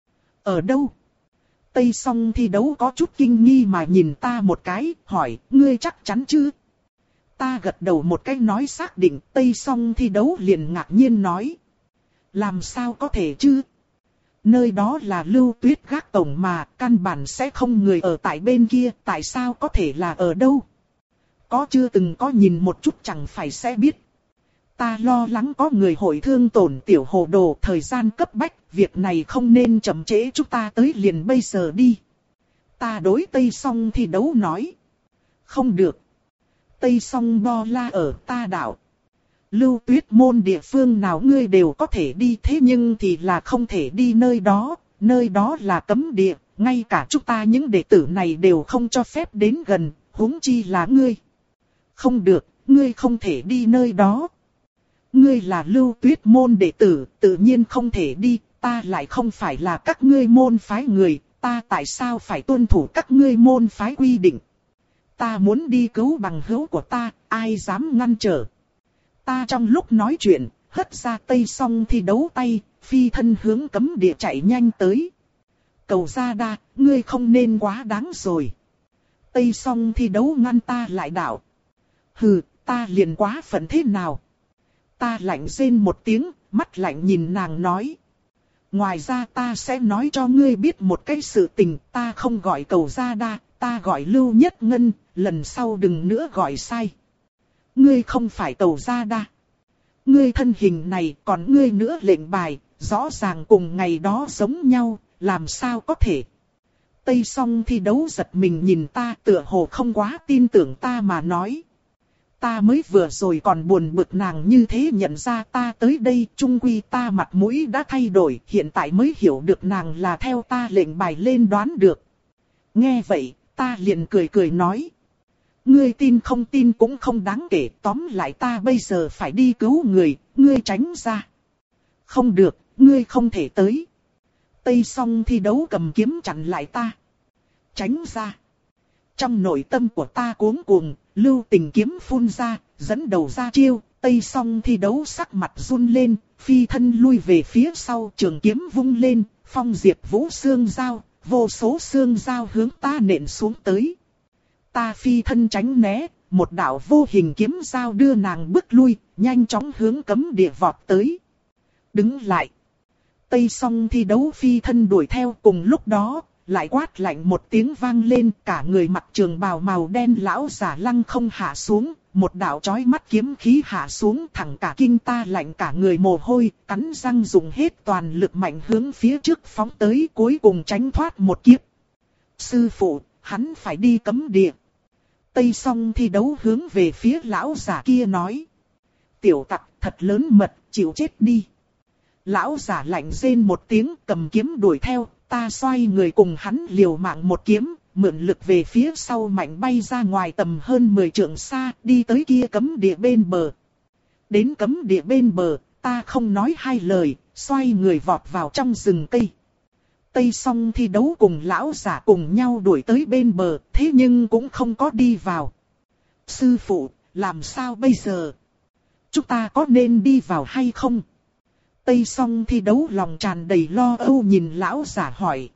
Ở đâu? Tây Song Thi Đấu có chút kinh nghi mà nhìn ta một cái, hỏi, ngươi chắc chắn chứ? Ta gật đầu một cái nói xác định, Tây Song Thi Đấu liền ngạc nhiên nói. Làm sao có thể chứ? Nơi đó là Lưu Tuyết gác cổng mà, căn bản sẽ không người ở tại bên kia, tại sao có thể là ở đâu? Có chưa từng có nhìn một chút chẳng phải sẽ biết. Ta lo lắng có người hội thương tổn Tiểu Hồ Đồ, thời gian cấp bách, việc này không nên chậm trễ, chúng ta tới liền bây giờ đi. Ta đối Tây Song Thi Đấu nói. Không được. Tây Song Bo La ở ta đảo. Lưu Tuyết môn địa phương nào ngươi đều có thể đi, thế nhưng thì là không thể đi nơi đó, nơi đó là cấm địa, ngay cả chúng ta những đệ tử này đều không cho phép đến gần, huống chi là ngươi. Không được, ngươi không thể đi nơi đó. Ngươi là Lưu Tuyết môn đệ tử, tự nhiên không thể đi, ta lại không phải là các ngươi môn phái người, ta tại sao phải tuân thủ các ngươi môn phái quy định. Ta muốn đi cứu bằng hữu của ta, ai dám ngăn trở. Ta trong lúc nói chuyện, hất ra Tây Song Thi Đấu tay, phi thân hướng cấm địa chạy nhanh tới. Cầu Gia Đa, ngươi không nên quá đáng rồi. Tây Song Thi Đấu ngăn ta lại đạo. Hừ, ta liền quá phận thế nào? Ta lạnh rên một tiếng, mắt lạnh nhìn nàng nói. Ngoài ra ta sẽ nói cho ngươi biết một cái sự tình, ta không gọi Cầu Gia Đa, ta gọi Lưu Nhất Ngân, lần sau đừng nữa gọi sai. Ngươi không phải Cầu Gia Đa. Ngươi thân hình này còn ngươi nữa lệnh bài, rõ ràng cùng ngày đó giống nhau, làm sao có thể. Tây Song Thi Đấu giật mình nhìn ta, tựa hồ không quá tin tưởng ta mà nói. Ta mới vừa rồi còn buồn bực nàng như thế nhận ra ta tới đây, chung quy ta mặt mũi đã thay đổi, hiện tại mới hiểu được nàng là theo ta lệnh bài lên đoán được. Nghe vậy, ta liền cười cười nói. Ngươi tin không tin cũng không đáng kể, tóm lại ta bây giờ phải đi cứu người, ngươi tránh ra. Không được, ngươi không thể tới. Tây Song Thi Đấu cầm kiếm chặn lại ta. Tránh ra. Trong nội tâm của ta cuống cuồng, Lưu Tình kiếm phun ra, dẫn đầu ra chiêu, Tây Song Thi Đấu sắc mặt run lên, phi thân lui về phía sau, trường kiếm vung lên, phong diệp vũ xương dao, vô số xương dao hướng ta nện xuống tới. Ta phi thân tránh né, một đạo vô hình kiếm dao đưa nàng bước lui, nhanh chóng hướng cấm địa vọt tới. Đứng lại. Tây Song Thi Đấu phi thân đuổi theo, cùng lúc đó, lại quát lạnh một tiếng vang lên, cả người mặc trường bào màu đen lão giả lăng không hạ xuống, một đạo chói mắt kiếm khí hạ xuống, thẳng cả kinh ta lạnh cả người mồ hôi, cắn răng dùng hết toàn lực mạnh hướng phía trước phóng tới, cuối cùng tránh thoát một kiếp. Sư phụ, hắn phải đi cấm địa. Tây Song Thi Đấu hướng về phía lão giả kia nói. Tiểu tặc thật lớn mật, chịu chết đi. Lão giả lạnh rên một tiếng, cầm kiếm đuổi theo, ta xoay người cùng hắn liều mạng một kiếm, mượn lực về phía sau mạnh bay ra ngoài tầm hơn mười trượng xa, đi tới kia cấm địa bên bờ. Đến cấm địa bên bờ, ta không nói hai lời, xoay người vọt vào trong rừng cây. Tây Song Thi Đấu cùng lão giả cùng nhau đuổi tới bên bờ, thế nhưng cũng không có đi vào. Sư phụ, làm sao bây giờ? Chúng ta có nên đi vào hay không? Tây Song Thi Đấu lòng tràn đầy lo âu nhìn lão giả hỏi.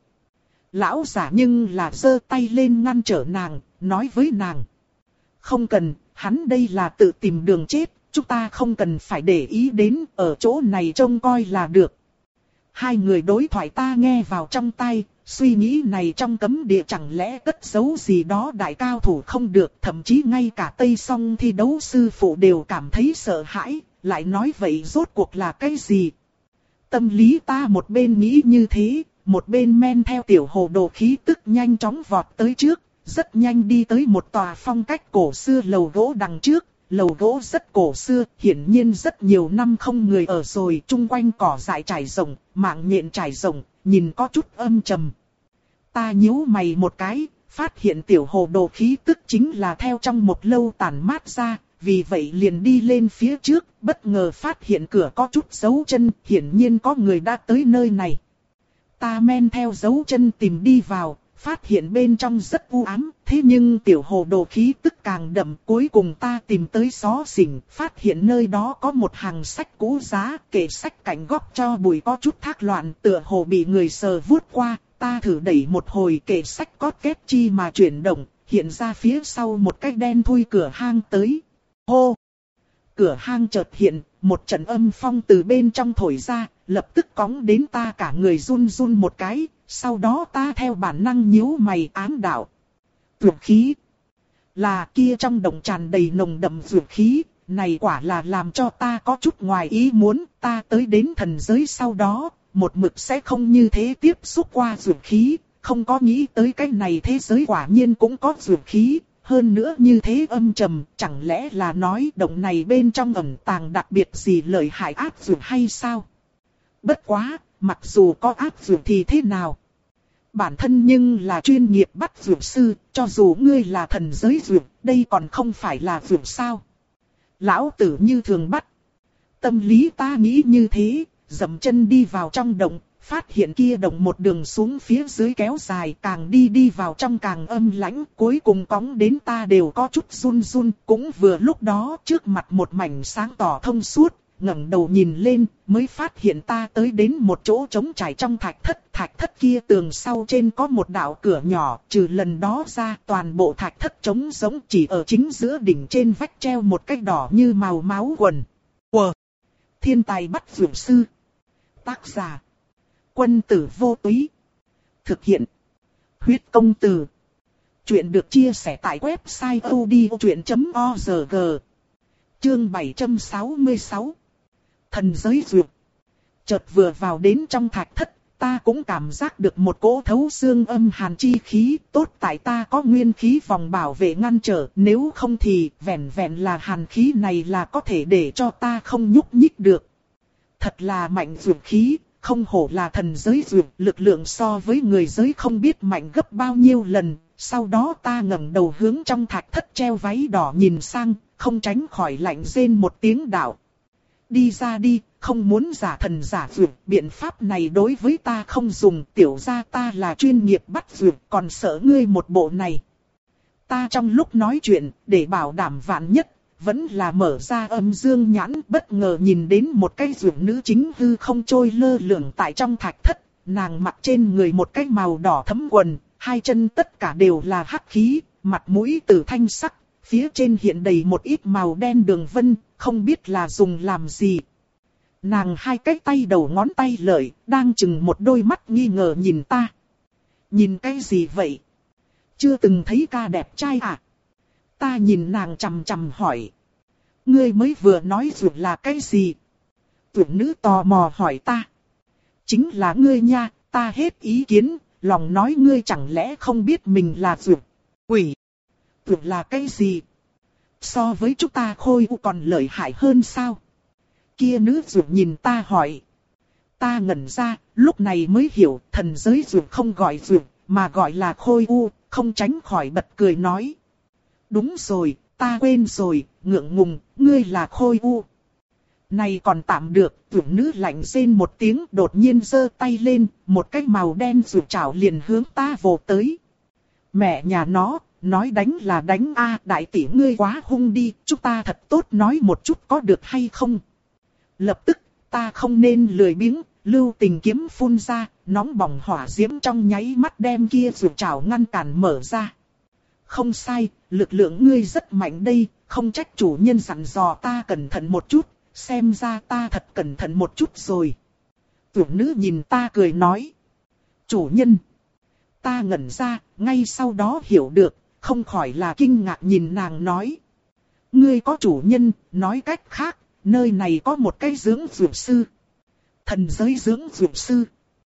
Lão giả nhưng là giơ tay lên ngăn trở nàng, nói với nàng. Không cần, hắn đây là tự tìm đường chết, chúng ta không cần phải để ý đến, ở chỗ này trông coi là được. Hai người đối thoại ta nghe vào trong tai, suy nghĩ này trong cấm địa chẳng lẽ cất giấu gì đó đại cao thủ không được, thậm chí ngay cả Tây Song Thi Đấu sư phụ đều cảm thấy sợ hãi, lại nói vậy rốt cuộc là cái gì? Tâm lý ta một bên nghĩ như thế, một bên men theo Tiểu Hồ Đồ khí tức nhanh chóng vọt tới trước, rất nhanh đi tới một tòa phong cách cổ xưa lầu gỗ đằng trước. Lầu gỗ rất cổ xưa, hiển nhiên rất nhiều năm không người ở rồi, chung quanh cỏ dại trải rộng, mạng nhện trải rộng, nhìn có chút âm trầm. Ta nhíu mày một cái, phát hiện Tiểu Hồ Đồ khí tức chính là theo trong một lâu tản mát ra, vì vậy liền đi lên phía trước, bất ngờ phát hiện cửa có chút dấu chân, hiển nhiên có người đã tới nơi này. Ta men theo dấu chân tìm đi vào, phát hiện bên trong rất u ám, thế nhưng tiểu hồ đồ khí tức càng đậm. Cuối cùng ta tìm tới xó xỉnh, phát hiện nơi đó có một hàng sách cũ giá, kệ sách cạnh góc cho bụi có chút thác loạn, tựa hồ bị người sờ vuốt qua. Ta thử đẩy một hồi, kệ sách có két chi mà chuyển động, hiện ra phía sau một cái đen thui cửa hang tới. Hô! Cửa hang chợt hiện, một trận âm phong từ bên trong thổi ra, lập tức cóng đến ta cả người run run một cái, sau đó ta theo bản năng nhíu mày ám đạo. Dược khí. Là kia trong động tràn đầy nồng đậm dược khí, này quả là làm cho ta có chút ngoài ý muốn. Ta tới đến thần giới sau đó, một mực sẽ không như thế tiếp xúc qua dược khí, không có nghĩ tới cái này thế giới quả nhiên cũng có dược khí. Hơn nữa như thế âm trầm, chẳng lẽ là nói động này bên trong ẩn tàng đặc biệt gì lợi hại áp dược hay sao? Bất quá, mặc dù có áp dược thì thế nào? Bản thân nhưng là chuyên nghiệp bắt dược sư, cho dù ngươi là thần giới dược, đây còn không phải là dược sao? Lão tử như thường bắt. Tâm lý ta nghĩ như thế, dậm chân đi vào trong động. Phát hiện kia động một đường xuống phía dưới kéo dài, càng đi đi vào trong càng âm lãnh, cuối cùng cóng đến ta đều có chút run run. Cũng vừa lúc đó trước mặt một mảnh sáng tỏ thông suốt, ngẩng đầu nhìn lên mới phát hiện ta tới đến một chỗ trống trải trong thạch thất. Thạch thất kia tường sau trên có một đạo cửa nhỏ, trừ lần đó ra toàn bộ thạch thất trống rỗng, chỉ ở chính giữa đỉnh trên vách treo một cái đỏ như màu máu quần. Wow! Thiên tài bắt dược sư. Tác giả Quân Tử Vô Túy. Thực hiện Huyết Công Từ. Chuyện được chia sẻ tại website odchuyện chấm org. Chương bảy trăm sáu mươi sáu. Thần giới dược. Chợt vừa vào đến trong thạch thất, ta cũng cảm giác được một cỗ thấu xương âm hàn chi khí. Tốt tại ta có nguyên khí vòng bảo vệ ngăn trở, nếu không thì vẹn vẹn là hàn khí này là có thể để cho ta không nhúc nhích được. Thật là mạnh dược khí. Không hổ là thần giới dược, lực lượng so với người giới không biết mạnh gấp bao nhiêu lần. Sau đó ta ngẩng đầu hướng trong thạch thất treo váy đỏ nhìn sang, không tránh khỏi lạnh rên một tiếng đạo. Đi ra đi, không muốn giả thần giả dược, biện pháp này đối với ta không dùng, tiểu ra ta là chuyên nghiệp bắt dược, còn sợ ngươi một bộ này. Ta trong lúc nói chuyện, để bảo đảm vạn nhất, vẫn là mở ra âm dương nhãn, bất ngờ nhìn đến một cái dược nữ chính hư không trôi lơ lửng tại trong thạch thất. Nàng mặc trên người một cái màu đỏ thấm quần, hai chân tất cả đều là hắc khí, mặt mũi tử thanh sắc, phía trên hiện đầy một ít màu đen đường vân, không biết là dùng làm gì. Nàng hai cái tay đầu ngón tay lợi, đang chừng một đôi mắt nghi ngờ nhìn ta. Nhìn cái gì vậy? Chưa từng thấy ca đẹp trai à? Ta nhìn nàng chằm chằm hỏi. Ngươi mới vừa nói dược là cái gì? Dược nữ tò mò hỏi ta. Chính là ngươi nha, ta hết ý kiến, lòng nói ngươi chẳng lẽ không biết mình là dược. Quỷ! Dược là cái gì? So với chúng ta khôi u còn lợi hại hơn sao? Kia nữ dược nhìn ta hỏi. Ta ngẩn ra, lúc này mới hiểu thần giới dược không gọi dược, mà gọi là khôi u, không tránh khỏi bật cười nói. Đúng rồi, ta quên rồi, ngượng ngùng, ngươi là khôi u. Này còn tạm được, tưởng nữ lạnh rên một tiếng đột nhiên giơ tay lên, một cái màu đen rượu chảo liền hướng ta vồ tới. Mẹ nhà nó, nói đánh là đánh a, đại tỷ ngươi quá hung đi, chúng ta thật tốt nói một chút có được hay không. Lập tức, ta không nên lười biếng, lưu tình kiếm phun ra, nóng bỏng hỏa diễm trong nháy mắt đem kia rượu chảo ngăn cản mở ra. Không sai, lực lượng ngươi rất mạnh đây, không trách chủ nhân dặn dò ta cẩn thận một chút, xem ra ta thật cẩn thận một chút rồi. Tưởng nữ nhìn ta cười nói. Chủ nhân. Ta ngẩn ra, ngay sau đó hiểu được, không khỏi là kinh ngạc nhìn nàng nói. Ngươi có chủ nhân, nói cách khác, nơi này có một cái dưỡng dược sư. Thần giới dưỡng dược sư.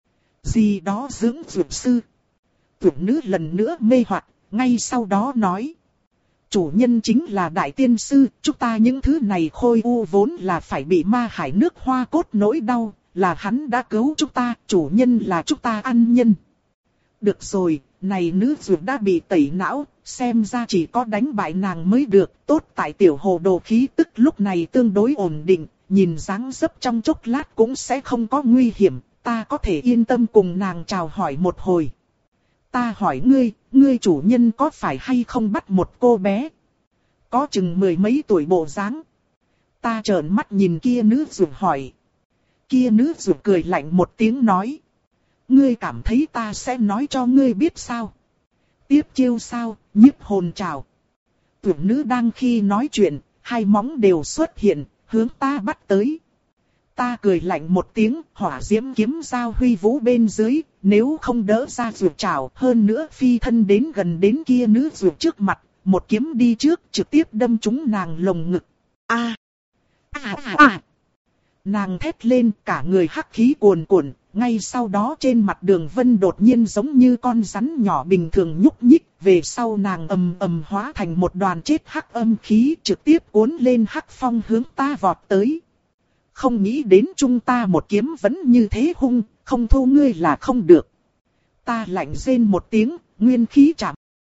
Gì đó dưỡng dược sư. Tưởng nữ lần nữa mê hoặc. Ngay sau đó nói. Chủ nhân chính là đại tiên sư, chúng ta những thứ này khôi u vốn là phải bị ma hải nước hoa cốt nỗi đau, là hắn đã cứu chúng ta, chủ nhân là chúng ta ăn nhân. Được rồi, này nữ dược đã bị tẩy não, xem ra chỉ có đánh bại nàng mới được, tốt tại tiểu hồ đồ khí tức lúc này tương đối ổn định, nhìn dáng dấp trong chốc lát cũng sẽ không có nguy hiểm, ta có thể yên tâm cùng nàng chào hỏi một hồi. Ta hỏi ngươi, ngươi chủ nhân có phải hay không bắt một cô bé? Có chừng mười mấy tuổi bộ dáng. Ta trợn mắt nhìn kia nữ dược hỏi. Kia nữ dược cười lạnh một tiếng nói. Ngươi cảm thấy ta sẽ nói cho ngươi biết sao? Tiếp chiêu sao, nhiếp hồn trào. Tưởng nữ đang khi nói chuyện, hai móng đều xuất hiện, hướng ta bắt tới. Ta cười lạnh một tiếng, hỏa diễm kiếm giao huy vũ bên dưới, nếu không đỡ ra dược trảo, hơn nữa phi thân đến gần đến kia nữ dược trước mặt, một kiếm đi trước trực tiếp đâm trúng nàng lồng ngực. A, a a a. Nàng thét lên, cả người hắc khí cuồn cuộn, ngay sau đó trên mặt đường vân đột nhiên giống như con rắn nhỏ bình thường nhúc nhích, về sau nàng ầm ầm hóa thành một đoàn chết hắc âm khí trực tiếp cuốn lên hắc phong hướng ta vọt tới. Không nghĩ đến chúng ta một kiếm vẫn như thế hung, không thu ngươi là không được. Ta lạnh rên một tiếng, nguyên khí chạm.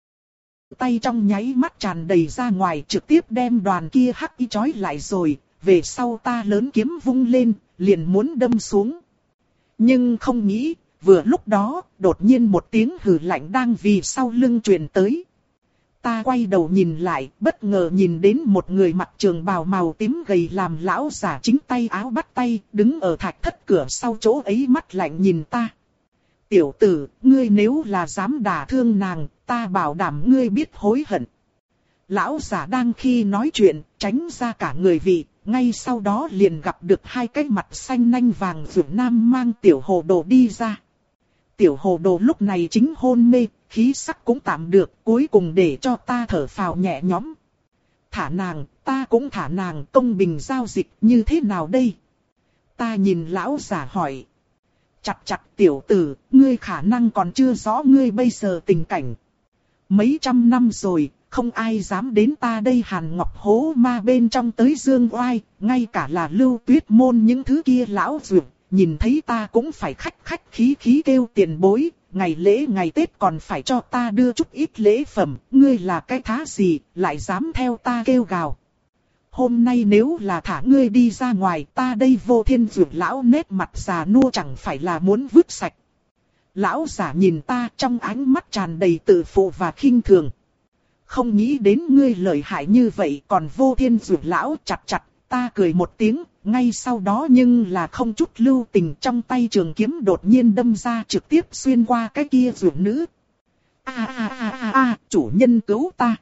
Tay trong nháy mắt tràn đầy ra ngoài trực tiếp đem đoàn kia hắc y trói lại rồi, về sau ta lớn kiếm vung lên, liền muốn đâm xuống. Nhưng không nghĩ, vừa lúc đó, đột nhiên một tiếng hừ lạnh đang vì sau lưng truyền tới. Ta quay đầu nhìn lại, bất ngờ nhìn đến một người mặc trường bào màu tím gầy làm lão giả chính tay áo bắt tay, đứng ở thạch thất cửa sau chỗ ấy mắt lạnh nhìn ta. Tiểu tử, ngươi nếu là dám đả thương nàng, ta bảo đảm ngươi biết hối hận. Lão giả đang khi nói chuyện, tránh ra cả người vị, ngay sau đó liền gặp được hai cái mặt xanh nanh vàng rượu nam mang tiểu hồ đồ đi ra. Tiểu hồ đồ lúc này chính hôn mê, khí sắc cũng tạm được, cuối cùng để cho ta thở phào nhẹ nhõm. Thả nàng, ta cũng thả nàng, công bình giao dịch như thế nào đây? Ta nhìn lão giả hỏi. Chặt chặt tiểu tử, ngươi khả năng còn chưa rõ ngươi bây giờ tình cảnh. Mấy trăm năm rồi, không ai dám đến ta đây Hàn Ngọc hố ma bên trong tới dương oai, ngay cả là Lưu Tuyết môn những thứ kia lão dược, nhìn thấy ta cũng phải khách khách khí khí kêu tiền bối, ngày lễ ngày Tết còn phải cho ta đưa chút ít lễ phẩm, ngươi là cái thá gì, lại dám theo ta kêu gào. Hôm nay nếu là thả ngươi đi ra ngoài, ta đây Vô Thiên dược lão nét mặt già nua chẳng phải là muốn vứt sạch. Lão giả nhìn ta trong ánh mắt tràn đầy tự phụ và khinh thường. Không nghĩ đến ngươi lợi hại như vậy, còn Vô Thiên dược lão chặt chặt, ta cười một tiếng, ngay sau đó nhưng là không chút lưu tình trong tay trường kiếm đột nhiên đâm ra trực tiếp xuyên qua cái kia dược nữ. A a a a a, chủ nhân cứu ta.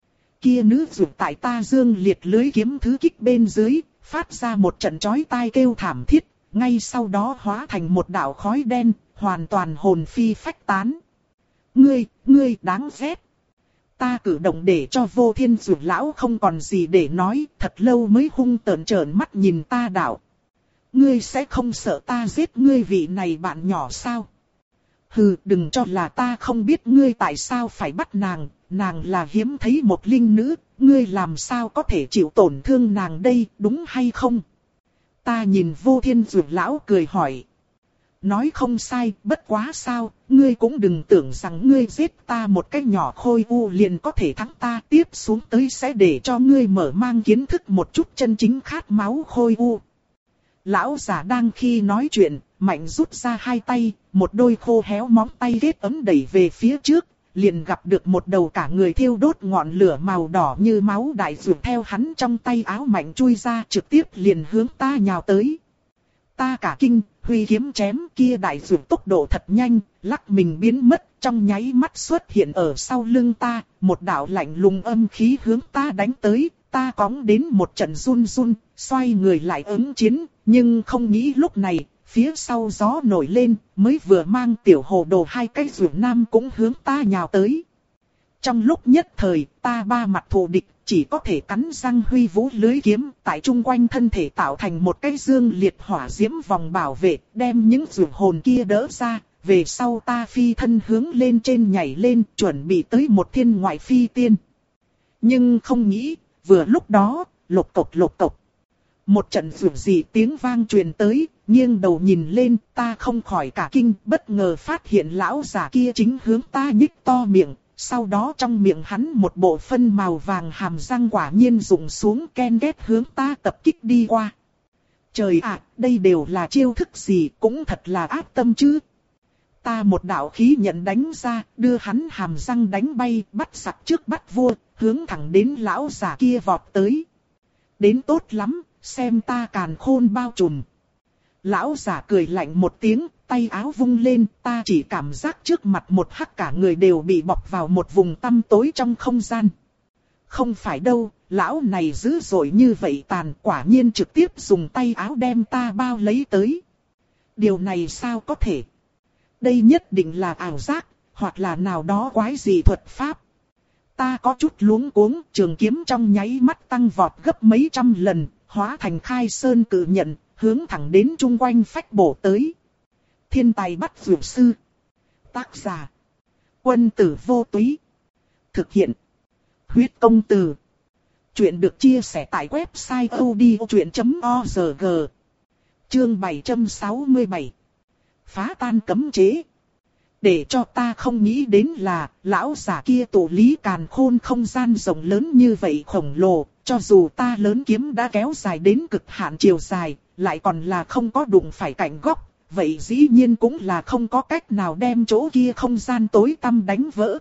Kia nữ dược tại ta dương liệt lưới kiếm thứ kích bên dưới, phát ra một trận chói tai kêu thảm thiết, ngay sau đó hóa thành một đạo khói đen, hoàn toàn hồn phi phách tán. Ngươi, ngươi đáng ghét. Ta cử động để cho Vô Thiên dược lão không còn gì để nói, thật lâu mới hung tợn trợn mắt nhìn ta đạo. Ngươi sẽ không sợ ta giết ngươi vị này bạn nhỏ sao? Hừ, đừng cho là ta không biết ngươi tại sao phải bắt nàng, nàng là hiếm thấy một linh nữ, ngươi làm sao có thể chịu tổn thương nàng đây, đúng hay không? Ta nhìn Vô Thiên dược lão cười hỏi. Nói không sai, bất quá sao, ngươi cũng đừng tưởng rằng ngươi giết ta một cái nhỏ khôi u liền có thể thắng ta, tiếp xuống tới sẽ để cho ngươi mở mang kiến thức một chút chân chính khát máu khôi u. Lão giả đang khi nói chuyện, mạnh rút ra hai tay, một đôi khô héo móng tay ghét ấm đẩy về phía trước, liền gặp được một đầu cả người thiêu đốt ngọn lửa màu đỏ như máu đại dược theo hắn trong tay áo mạnh chui ra trực tiếp liền hướng ta nhào tới. Ta cả kinh, huy kiếm chém kia đại dược tốc độ thật nhanh, lắc mình biến mất, trong nháy mắt xuất hiện ở sau lưng ta, một đạo lạnh lùng âm khí hướng ta đánh tới, ta cóng đến một trận run run, xoay người lại ứng chiến, nhưng không nghĩ lúc này, phía sau gió nổi lên, mới vừa mang tiểu hồ đồ hai cái dược nam cũng hướng ta nhào tới. Trong lúc nhất thời, ta ba mặt thù địch, chỉ có thể cắn răng huy vũ lưới kiếm, tại chung quanh thân thể tạo thành một cái dương liệt hỏa diễm vòng bảo vệ, đem những dược hồn kia đỡ ra, về sau ta phi thân hướng lên trên nhảy lên, chuẩn bị tới một thiên ngoại phi tiên. Nhưng không nghĩ, vừa lúc đó, lộc cộc lộc cộc. Một trận rủi gì tiếng vang truyền tới, nghiêng đầu nhìn lên, ta không khỏi cả kinh, bất ngờ phát hiện lão giả kia chính hướng ta nhích to miệng. Sau đó trong miệng hắn một bộ phân màu vàng hàm răng quả nhiên rụng xuống ken ghét hướng ta tập kích đi qua. Trời ạ, đây đều là chiêu thức gì cũng thật là ác tâm chứ. Ta một đạo khí nhận đánh ra, đưa hắn hàm răng đánh bay, bắt giặc trước bắt vua, hướng thẳng đến lão già kia vọt tới. Đến tốt lắm, xem ta càn khôn bao trùm. Lão già cười lạnh một tiếng, tay áo vung lên, ta chỉ cảm giác trước mặt một hắc cả người đều bị bọc vào một vùng tăm tối trong không gian. Không phải đâu, lão này dữ dội như vậy tàn, quả nhiên trực tiếp dùng tay áo đem ta bao lấy tới. Điều này sao có thể? Đây nhất định là ảo giác, hoặc là nào đó quái gì thuật pháp. Ta có chút luống cuống, trường kiếm trong nháy mắt tăng vọt gấp mấy trăm lần, hóa thành khai sơn cự nhận, hướng thẳng đến chung quanh phách bổ tới. Thiên tài bắt vượt sư. Tác giả: Quân tử vô túy. Thực hiện: Huyết công từ. Chuyện được chia sẻ tại website odchuyện chấm org. Chương bảy trăm sáu mươi bảy. Phá tan cấm chế. Để cho ta không nghĩ đến là, lão giả kia tụ lý càn khôn không gian rộng lớn như vậy khổng lồ, cho dù ta lớn kiếm đã kéo dài đến cực hạn chiều dài, lại còn là không có đụng phải cạnh góc, vậy dĩ nhiên cũng là không có cách nào đem chỗ kia không gian tối tăm đánh vỡ.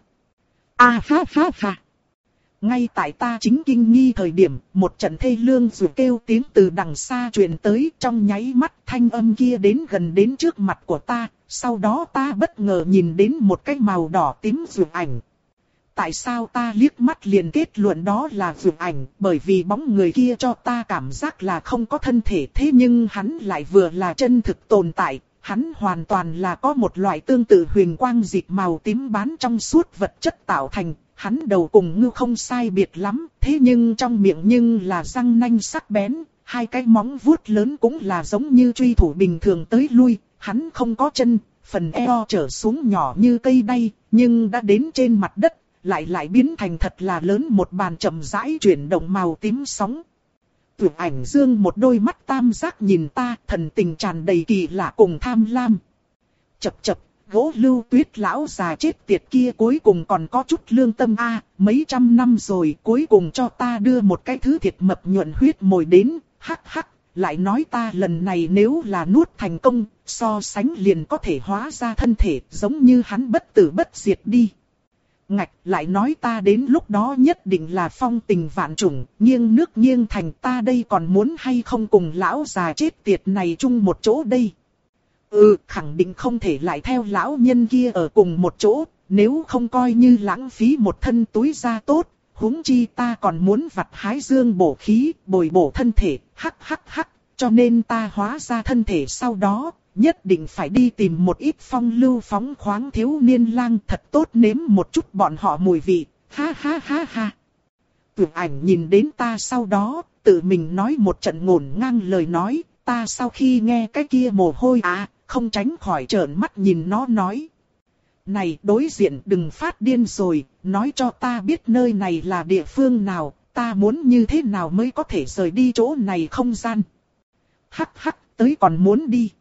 A ha ha ha. Ngay tại ta chính kinh nghi thời điểm, một trận thê lương dù kêu tiếng từ đằng xa truyền tới, trong nháy mắt thanh âm kia đến gần đến trước mặt của ta, sau đó ta bất ngờ nhìn đến một cái màu đỏ tím dù ảnh. Tại sao ta liếc mắt liền kết luận đó là dù ảnh, bởi vì bóng người kia cho ta cảm giác là không có thân thể, thế nhưng hắn lại vừa là chân thực tồn tại, hắn hoàn toàn là có một loại tương tự huyền quang dịch màu tím bán trong suốt vật chất tạo thành. Hắn đầu cùng ngưu không sai biệt lắm, thế nhưng trong miệng nhưng là răng nanh sắc bén, hai cái móng vuốt lớn cũng là giống như truy thủ bình thường tới lui, hắn không có chân, phần eo trở xuống nhỏ như cây đay, nhưng đã đến trên mặt đất, lại lại biến thành thật là lớn một bàn chậm rãi chuyển động màu tím sóng. Tưởng Ảnh Dương một đôi mắt tam giác nhìn ta, thần tình tràn đầy kỳ lạ cùng tham lam. Chập chập. Gỗ Lưu Tuyết lão già chết tiệt kia cuối cùng còn có chút lương tâm a, à, mấy trăm năm rồi cuối cùng cho ta đưa một cái thứ thịt mập nhuận huyết mồi đến, hắc hắc, lại nói ta lần này nếu là nuốt thành công, so sánh liền có thể hóa ra thân thể giống như hắn bất tử bất diệt đi. Ngạch, lại nói ta đến lúc đó nhất định là phong tình vạn trùng, nghiêng nước nghiêng thành, ta đây còn muốn hay không cùng lão già chết tiệt này chung một chỗ đây. Ừ, khẳng định không thể lại theo lão nhân kia ở cùng một chỗ, nếu không coi như lãng phí một thân túi da tốt, huống chi ta còn muốn vặt hái dương bổ khí, bồi bổ thân thể, hắc hắc hắc, cho nên ta hóa ra thân thể sau đó, nhất định phải đi tìm một ít phong lưu phóng khoáng thiếu niên lang thật tốt nếm một chút bọn họ mùi vị, ha ha ha ha. Tưởng Ảnh nhìn đến ta sau đó, tự mình nói một trận ngổn ngang lời nói, ta sau khi nghe cái kia mồ hôi à, không tránh khỏi trợn mắt nhìn nó nói. Này đối diện đừng phát điên rồi, nói cho ta biết nơi này là địa phương nào, ta muốn như thế nào mới có thể rời đi chỗ này không gian. Hắc hắc, tới còn muốn đi.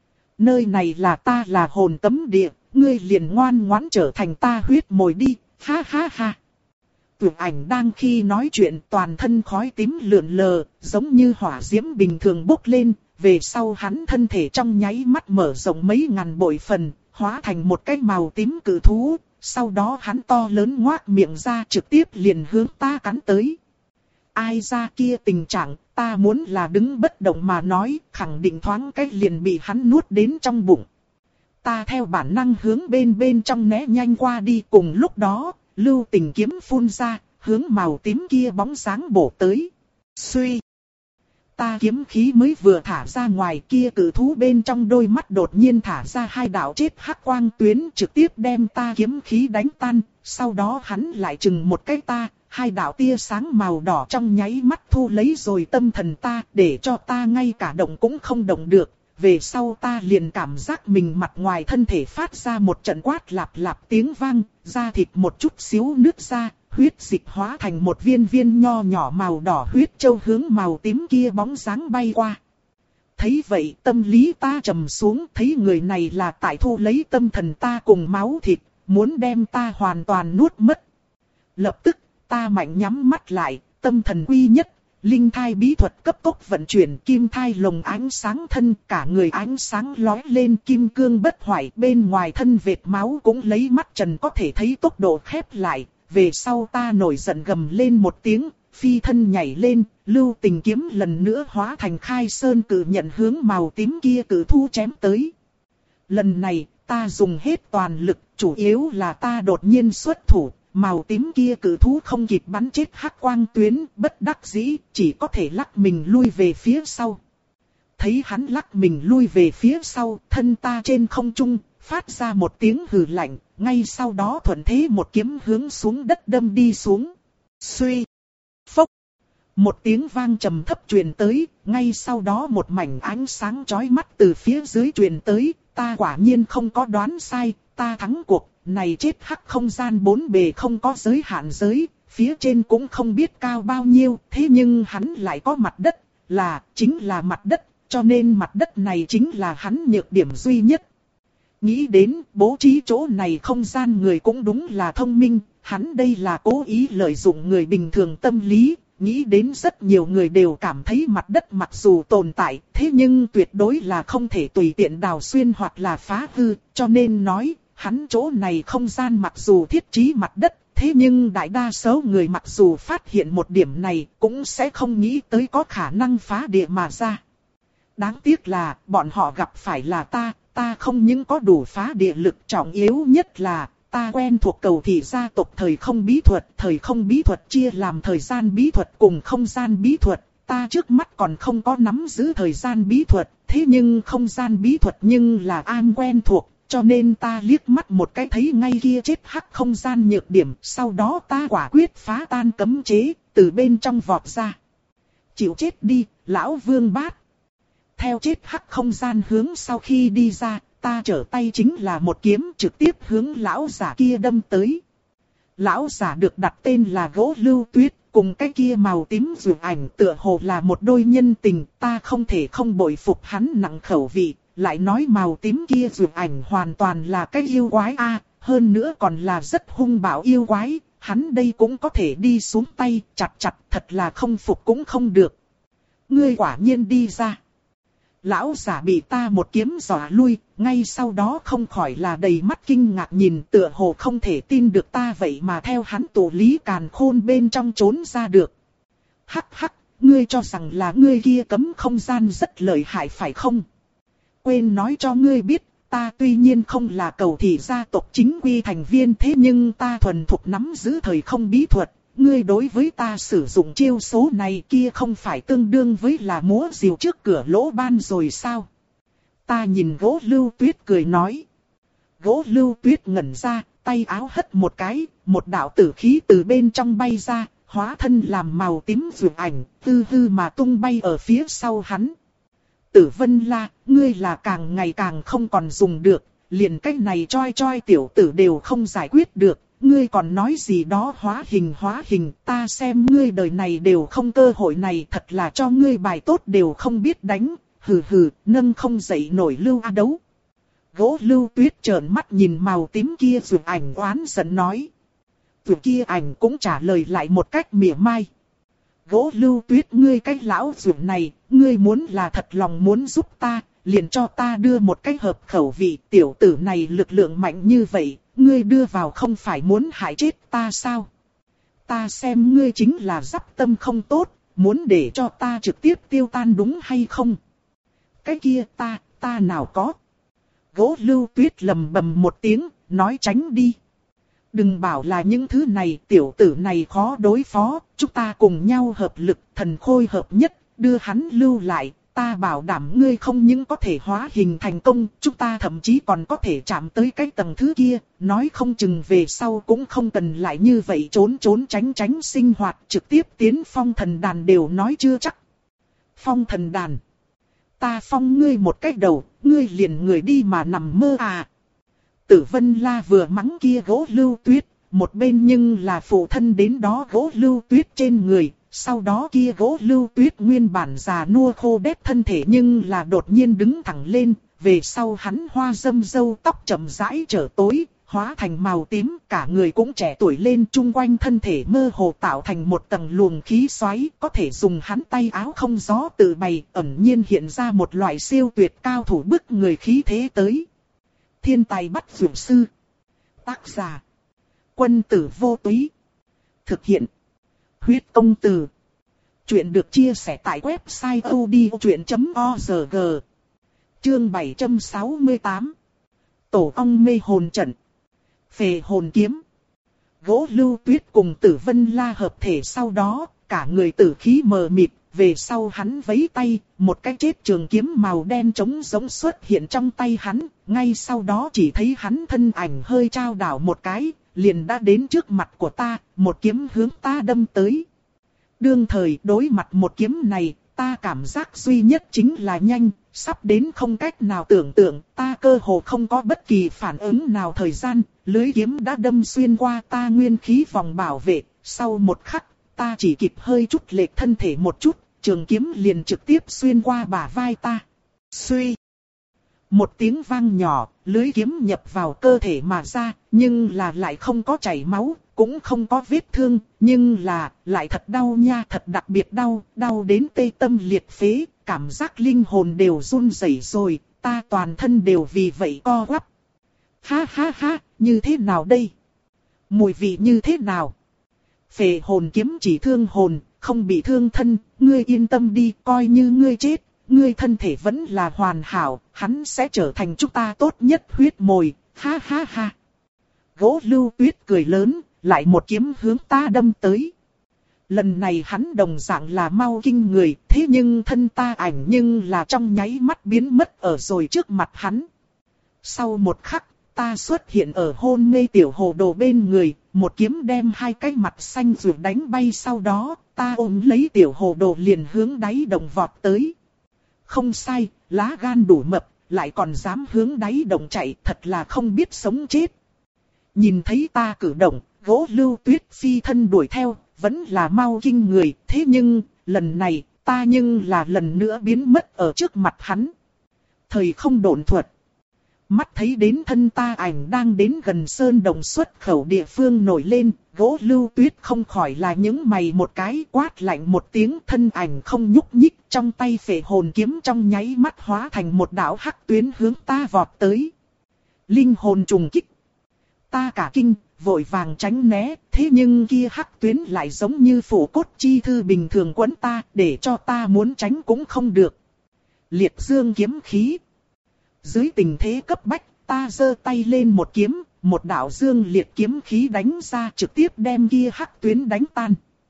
Nơi này là ta là hồn tấm địa, ngươi liền ngoan ngoãn trở thành ta huyết mồi đi, ha ha ha. Tưởng Ảnh đang khi nói chuyện toàn thân khói tím lượn lờ, giống như hỏa diễm bình thường bốc lên. Về sau hắn thân thể trong nháy mắt mở rộng mấy ngàn bội phần, hóa thành một cái màu tím cự thú, sau đó hắn to lớn ngoác miệng ra trực tiếp liền hướng ta cắn tới. Ai ra kia tình trạng, ta muốn là đứng bất động mà nói, khẳng định thoáng cách liền bị hắn nuốt đến trong bụng. Ta theo bản năng hướng bên bên trong né nhanh qua đi, cùng lúc đó, Lưu Tình kiếm phun ra, hướng màu tím kia bóng sáng bổ tới. Suy! Ta kiếm khí mới vừa thả ra ngoài, kia cự thú bên trong đôi mắt đột nhiên thả ra hai đạo chết hắc quang tuyến trực tiếp đem ta kiếm khí đánh tan, sau đó hắn lại chừng một cái ta, hai đạo tia sáng màu đỏ trong nháy mắt thu lấy rồi tâm thần ta, để cho ta ngay cả động cũng không động được. Về sau ta liền cảm giác mình mặt ngoài thân thể phát ra một trận quát lạp lạp tiếng vang, da thịt một chút xíu nứt ra. Huyết dịch hóa thành một viên viên nho nhỏ màu đỏ huyết châu hướng màu tím kia bóng dáng bay qua. Thấy vậy tâm lý ta trầm xuống, thấy người này là tại thu lấy tâm thần ta cùng máu thịt, muốn đem ta hoàn toàn nuốt mất. Lập tức ta mạnh nhắm mắt lại, tâm thần quy nhất, linh thai bí thuật cấp tốc vận chuyển, kim thai lồng ánh sáng thân, cả người ánh sáng lóe lên, kim cương bất hoại, bên ngoài thân vệt máu cũng lấy mắt trần có thể thấy tốc độ khép lại. Về sau ta nổi giận gầm lên một tiếng, phi thân nhảy lên, lưu tình kiếm lần nữa hóa thành khai sơn cự nhận hướng màu tím kia cự thu chém tới. Lần này, ta dùng hết toàn lực, chủ yếu là ta đột nhiên xuất thủ, màu tím kia cự thú không kịp bắn chết hắc quang tuyến, bất đắc dĩ, chỉ có thể lắc mình lui về phía sau. Thấy hắn lắc mình lui về phía sau, thân ta trên không trung, phát ra một tiếng hừ lạnh, ngay sau đó thuận thế một kiếm hướng xuống đất đâm đi xuống. Suy, phốc, một tiếng vang trầm thấp truyền tới, ngay sau đó một mảnh ánh sáng chói mắt từ phía dưới truyền tới, ta quả nhiên không có đoán sai, ta thắng cuộc. Này chết hắc không gian bốn bề không có giới hạn giới, phía trên cũng không biết cao bao nhiêu, thế nhưng hắn lại có mặt đất, là, chính là mặt đất, cho nên mặt đất này chính là hắn nhược điểm duy nhất. Nghĩ đến, bố trí chỗ này không gian người cũng đúng là thông minh, hắn đây là cố ý lợi dụng người bình thường tâm lý, nghĩ đến rất nhiều người đều cảm thấy mặt đất mặc dù tồn tại, thế nhưng tuyệt đối là không thể tùy tiện đào xuyên hoặc là phá hư, cho nên nói, hắn chỗ này không gian mặc dù thiết trí mặt đất, thế nhưng đại đa số người mặc dù phát hiện một điểm này cũng sẽ không nghĩ tới có khả năng phá địa mà ra. Đáng tiếc là bọn họ gặp phải là ta, ta không những có đủ phá địa lực, trọng yếu nhất là ta quen thuộc cầu thị gia tộc thời không bí thuật. Thời không bí thuật chia làm thời gian bí thuật cùng không gian bí thuật. Ta trước mắt còn không có nắm giữ thời gian bí thuật, thế nhưng không gian bí thuật nhưng là an quen thuộc. Cho nên ta liếc mắt một cái thấy ngay kia chết hắc không gian nhược điểm, sau đó ta quả quyết phá tan cấm chế, từ bên trong vọt ra. Chịu chết đi, lão vương bát. Theo chết hắc không gian hướng sau khi đi ra, ta trở tay chính là một kiếm trực tiếp hướng lão giả kia đâm tới. Lão giả được đặt tên là Gỗ Lưu Tuyết, cùng cái kia màu tím dược ảnh tựa hồ là một đôi nhân tình, ta không thể không bội phục hắn nặng khẩu vị. Lại nói màu tím kia dược ảnh hoàn toàn là cái yêu quái a, hơn nữa còn là rất hung bạo yêu quái, hắn đây cũng có thể đi xuống tay, chặt chặt thật là không phục cũng không được. Ngươi quả nhiên đi ra. Lão giả bị ta một kiếm dọa lui, ngay sau đó không khỏi là đầy mắt kinh ngạc nhìn, tựa hồ không thể tin được ta vậy mà theo hắn tụ lý càn khôn bên trong trốn ra được. Hắc hắc, ngươi cho rằng là ngươi kia cấm không gian rất lợi hại phải không? Quên nói cho ngươi biết, ta tuy nhiên không là cầu thị gia tộc chính quy thành viên, thế nhưng ta thuần thục nắm giữ thời không bí thuật. Ngươi đối với ta sử dụng chiêu số này kia không phải tương đương với là múa rìu trước cửa lỗ ban rồi sao? Ta nhìn Gỗ Lưu Tuyết cười nói. Gỗ Lưu Tuyết ngẩn ra, tay áo hất một cái, một đạo tử khí từ bên trong bay ra, hóa thân làm màu tím dược ảnh, tư hư mà tung bay ở phía sau hắn. Tử Vân La, ngươi là càng ngày càng không còn dùng được, liền cái này choi choi tiểu tử đều không giải quyết được, ngươi còn nói gì đó hóa hình hóa hình, ta xem ngươi đời này đều không cơ hội này, thật là cho ngươi bài tốt đều không biết đánh, hừ hừ, nâng không dậy nổi Lưu A đấu. Gỗ Lưu Tuyết trợn mắt nhìn màu tím kia dược ảnh oán giận nói. Dược kia ảnh cũng trả lời lại một cách mỉa mai. Gỗ Lưu Tuyết, ngươi cái lão dược này, ngươi muốn là thật lòng muốn giúp ta, liền cho ta đưa một cái hợp khẩu vị, tiểu tử này lực lượng mạnh như vậy, ngươi đưa vào không phải muốn hại chết ta sao? Ta xem ngươi chính là dắp tâm không tốt, muốn để cho ta trực tiếp tiêu tan đúng hay không? Cái kia ta, ta nào có? Gỗ Lưu Tuyết lầm bầm một tiếng, nói tránh đi. Đừng bảo là những thứ này, tiểu tử này khó đối phó, chúng ta cùng nhau hợp lực, thần khôi hợp nhất, đưa hắn lưu lại, ta bảo đảm ngươi không những có thể hóa hình thành công, chúng ta thậm chí còn có thể chạm tới cái tầng thứ kia, nói không chừng về sau cũng không cần lại như vậy trốn trốn tránh tránh sinh hoạt, trực tiếp tiến phong thần đàn đều nói chưa chắc. Phong thần đàn. Ta phong ngươi một cái đầu, ngươi liền người đi mà nằm mơ à. Tử Vân La vừa mắng kia Gỗ Lưu Tuyết, một bên nhưng là phụ thân đến đó Gỗ Lưu Tuyết trên người, sau đó kia Gỗ Lưu Tuyết nguyên bản già nua khô đét thân thể nhưng là đột nhiên đứng thẳng lên, về sau hắn hoa râm râu tóc chậm rãi trở tối, hóa thành màu tím, cả người cũng trẻ tuổi lên, chung quanh thân thể mơ hồ tạo thành một tầng luồng khí xoáy, có thể dùng hắn tay áo không gió tự bày, ẩn nhiên hiện ra một loại siêu tuyệt cao thủ bức người khí thế tới. Thiên tài bắt dụ sư. Tác giả: Quân tử vô túy. Thực hiện: Huyết công từ. Chuyện được chia sẻ tại website odchuyện chấm org. Chương bảy trăm sáu mươi tám. Tổ ong mê hồn trận. Phệ hồn kiếm. Gỗ Lưu Tuyết cùng Tử Vân La hợp thể sau đó, cả người tử khí mờ mịt, về sau hắn vẫy tay, một cái chết trường kiếm màu đen trống rỗng xuất hiện trong tay hắn, ngay sau đó chỉ thấy hắn thân ảnh hơi trao đảo một cái, liền đã đến trước mặt của ta, một kiếm hướng ta đâm tới. Đương thời đối mặt một kiếm này, ta cảm giác duy nhất chính là nhanh, sắp đến không cách nào tưởng tượng, ta cơ hồ không có bất kỳ phản ứng nào thời gian, lưỡi kiếm đã đâm xuyên qua ta nguyên khí vòng bảo vệ, sau một khắc, ta chỉ kịp hơi chút lệch thân thể một chút, trường kiếm liền trực tiếp xuyên qua bả vai ta. Suy! Một tiếng vang nhỏ, lưỡi kiếm nhập vào cơ thể mà ra, nhưng là lại không có chảy máu, cũng không có vết thương, nhưng là, lại thật đau nha, thật đặc biệt đau, đau đến tê tâm liệt phế, cảm giác linh hồn đều run rẩy rồi, ta toàn thân đều vì vậy co quắp. Ha ha ha, như thế nào đây? Mùi vị như thế nào? Phệ hồn kiếm chỉ thương hồn, không bị thương thân, ngươi yên tâm đi, coi như ngươi chết, ngươi thân thể vẫn là hoàn hảo, hắn sẽ trở thành chúng ta tốt nhất huyết mồi, ha ha ha. Gỗ Lưu Tuyết cười lớn, lại một kiếm hướng ta đâm tới. Lần này hắn đồng dạng là mau kinh người, thế nhưng thân ta ảnh nhưng là trong nháy mắt biến mất ở rồi trước mặt hắn. Sau một khắc, ta xuất hiện ở hôn mê tiểu hồ đồ bên người, một kiếm đem hai cái mặt xanh ruột đánh bay, sau đó, ta ôm lấy tiểu hồ đồ liền hướng đáy đồng vọt tới. Không sai, lá gan đủ mập, lại còn dám hướng đáy đồng chạy, thật là không biết sống chết. Nhìn thấy ta cử động, Gỗ Lưu Tuyết phi thân đuổi theo, vẫn là mau kinh người, thế nhưng, lần này, ta nhưng là lần nữa biến mất ở trước mặt hắn. Thời không độn thuật. Mắt thấy đến thân ta ảnh đang đến gần sơn đồng xuất khẩu địa phương nổi lên, Gỗ Lưu Tuyết không khỏi là những mày một cái, quát lạnh một tiếng, thân ảnh không nhúc nhích, trong tay phệ hồn kiếm trong nháy mắt hóa thành một đạo hắc tuyến hướng ta vọt tới. Linh hồn trùng kích. Ta cả kinh, vội vàng tránh né, thế nhưng kia hắc tuyến lại giống như phủ cốt chi thư bình thường quấn ta, để cho ta muốn tránh cũng không được. Liệt dương kiếm khí. Dưới tình thế cấp bách, ta giơ tay lên một kiếm, một đạo dương liệt kiếm khí đánh ra, trực tiếp đem kia hắc tuyến đánh tan.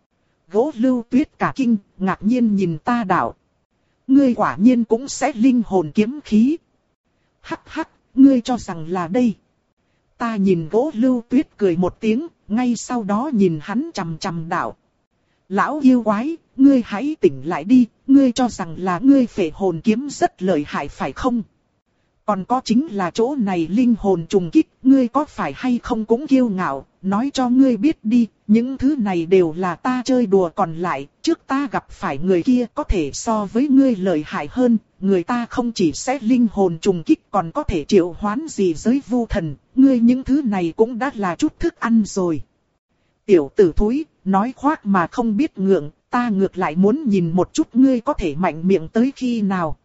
Gỗ Lưu Tuyết cả kinh, ngạc nhiên nhìn ta đạo. Ngươi quả nhiên cũng sẽ linh hồn kiếm khí. Hắc hắc, ngươi cho rằng là đây. Ta nhìn Gỗ Lưu Tuyết cười một tiếng, ngay sau đó nhìn hắn chằm chằm đạo. Lão yêu quái, ngươi hãy tỉnh lại đi, ngươi cho rằng là ngươi phệ hồn kiếm rất lợi hại phải không? Còn có chính là chỗ này linh hồn trùng kích, ngươi có phải hay không cũng kiêu ngạo, nói cho ngươi biết đi, những thứ này đều là ta chơi đùa, còn lại, trước ta gặp phải người kia có thể so với ngươi lợi hại hơn, người ta không chỉ sẽ linh hồn trùng kích còn có thể triệu hoán gì giới vu thần, ngươi những thứ này cũng đã là chút thức ăn rồi. Tiểu tử thúi, nói khoác mà không biết ngượng, ta ngược lại muốn nhìn một chút ngươi có thể mạnh miệng tới khi nào.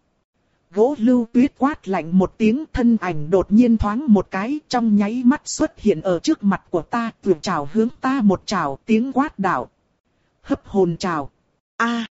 Gỗ Lưu Tuyết quát lạnh một tiếng, thân ảnh đột nhiên thoáng một cái, trong nháy mắt xuất hiện ở trước mặt của ta, vượt trào hướng ta một trào, tiếng quát đạo. Hấp hồn trào. A.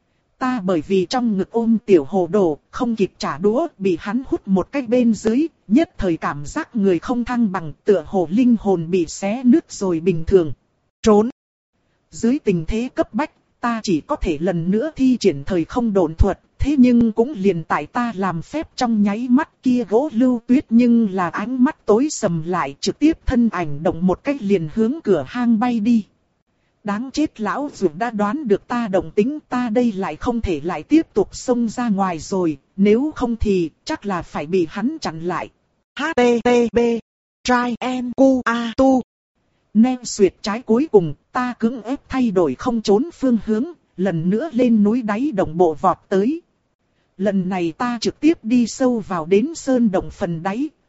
Ta bởi vì trong ngực ôm tiểu hồ đồ, không kịp trả đũa, bị hắn hút một cái bên dưới, nhất thời cảm giác người không thăng bằng, tựa hồ linh hồn bị xé nứt rồi bình thường. Trốn. Dưới tình thế cấp bách, ta chỉ có thể lần nữa thi triển thời không độn thuật. Thế nhưng cũng liền tại ta làm phép trong nháy mắt kia, Gỗ Lưu Tuyết nhưng là ánh mắt tối sầm lại, trực tiếp thân ảnh động một cách liền hướng cửa hang bay đi. Đáng chết, lão dù đã đoán được ta động tính, ta đây lại không thể lại tiếp tục xông ra ngoài rồi, nếu không thì chắc là phải bị hắn chặn lại. H T T B Try N Q A Tu Nem xuyệt trái cuối cùng, ta cưỡng ép thay đổi không trốn phương hướng, lần nữa lên núi đáy đồng bộ vọt tới. Lần này ta trực tiếp đi sâu vào đến sơn động phần đáy,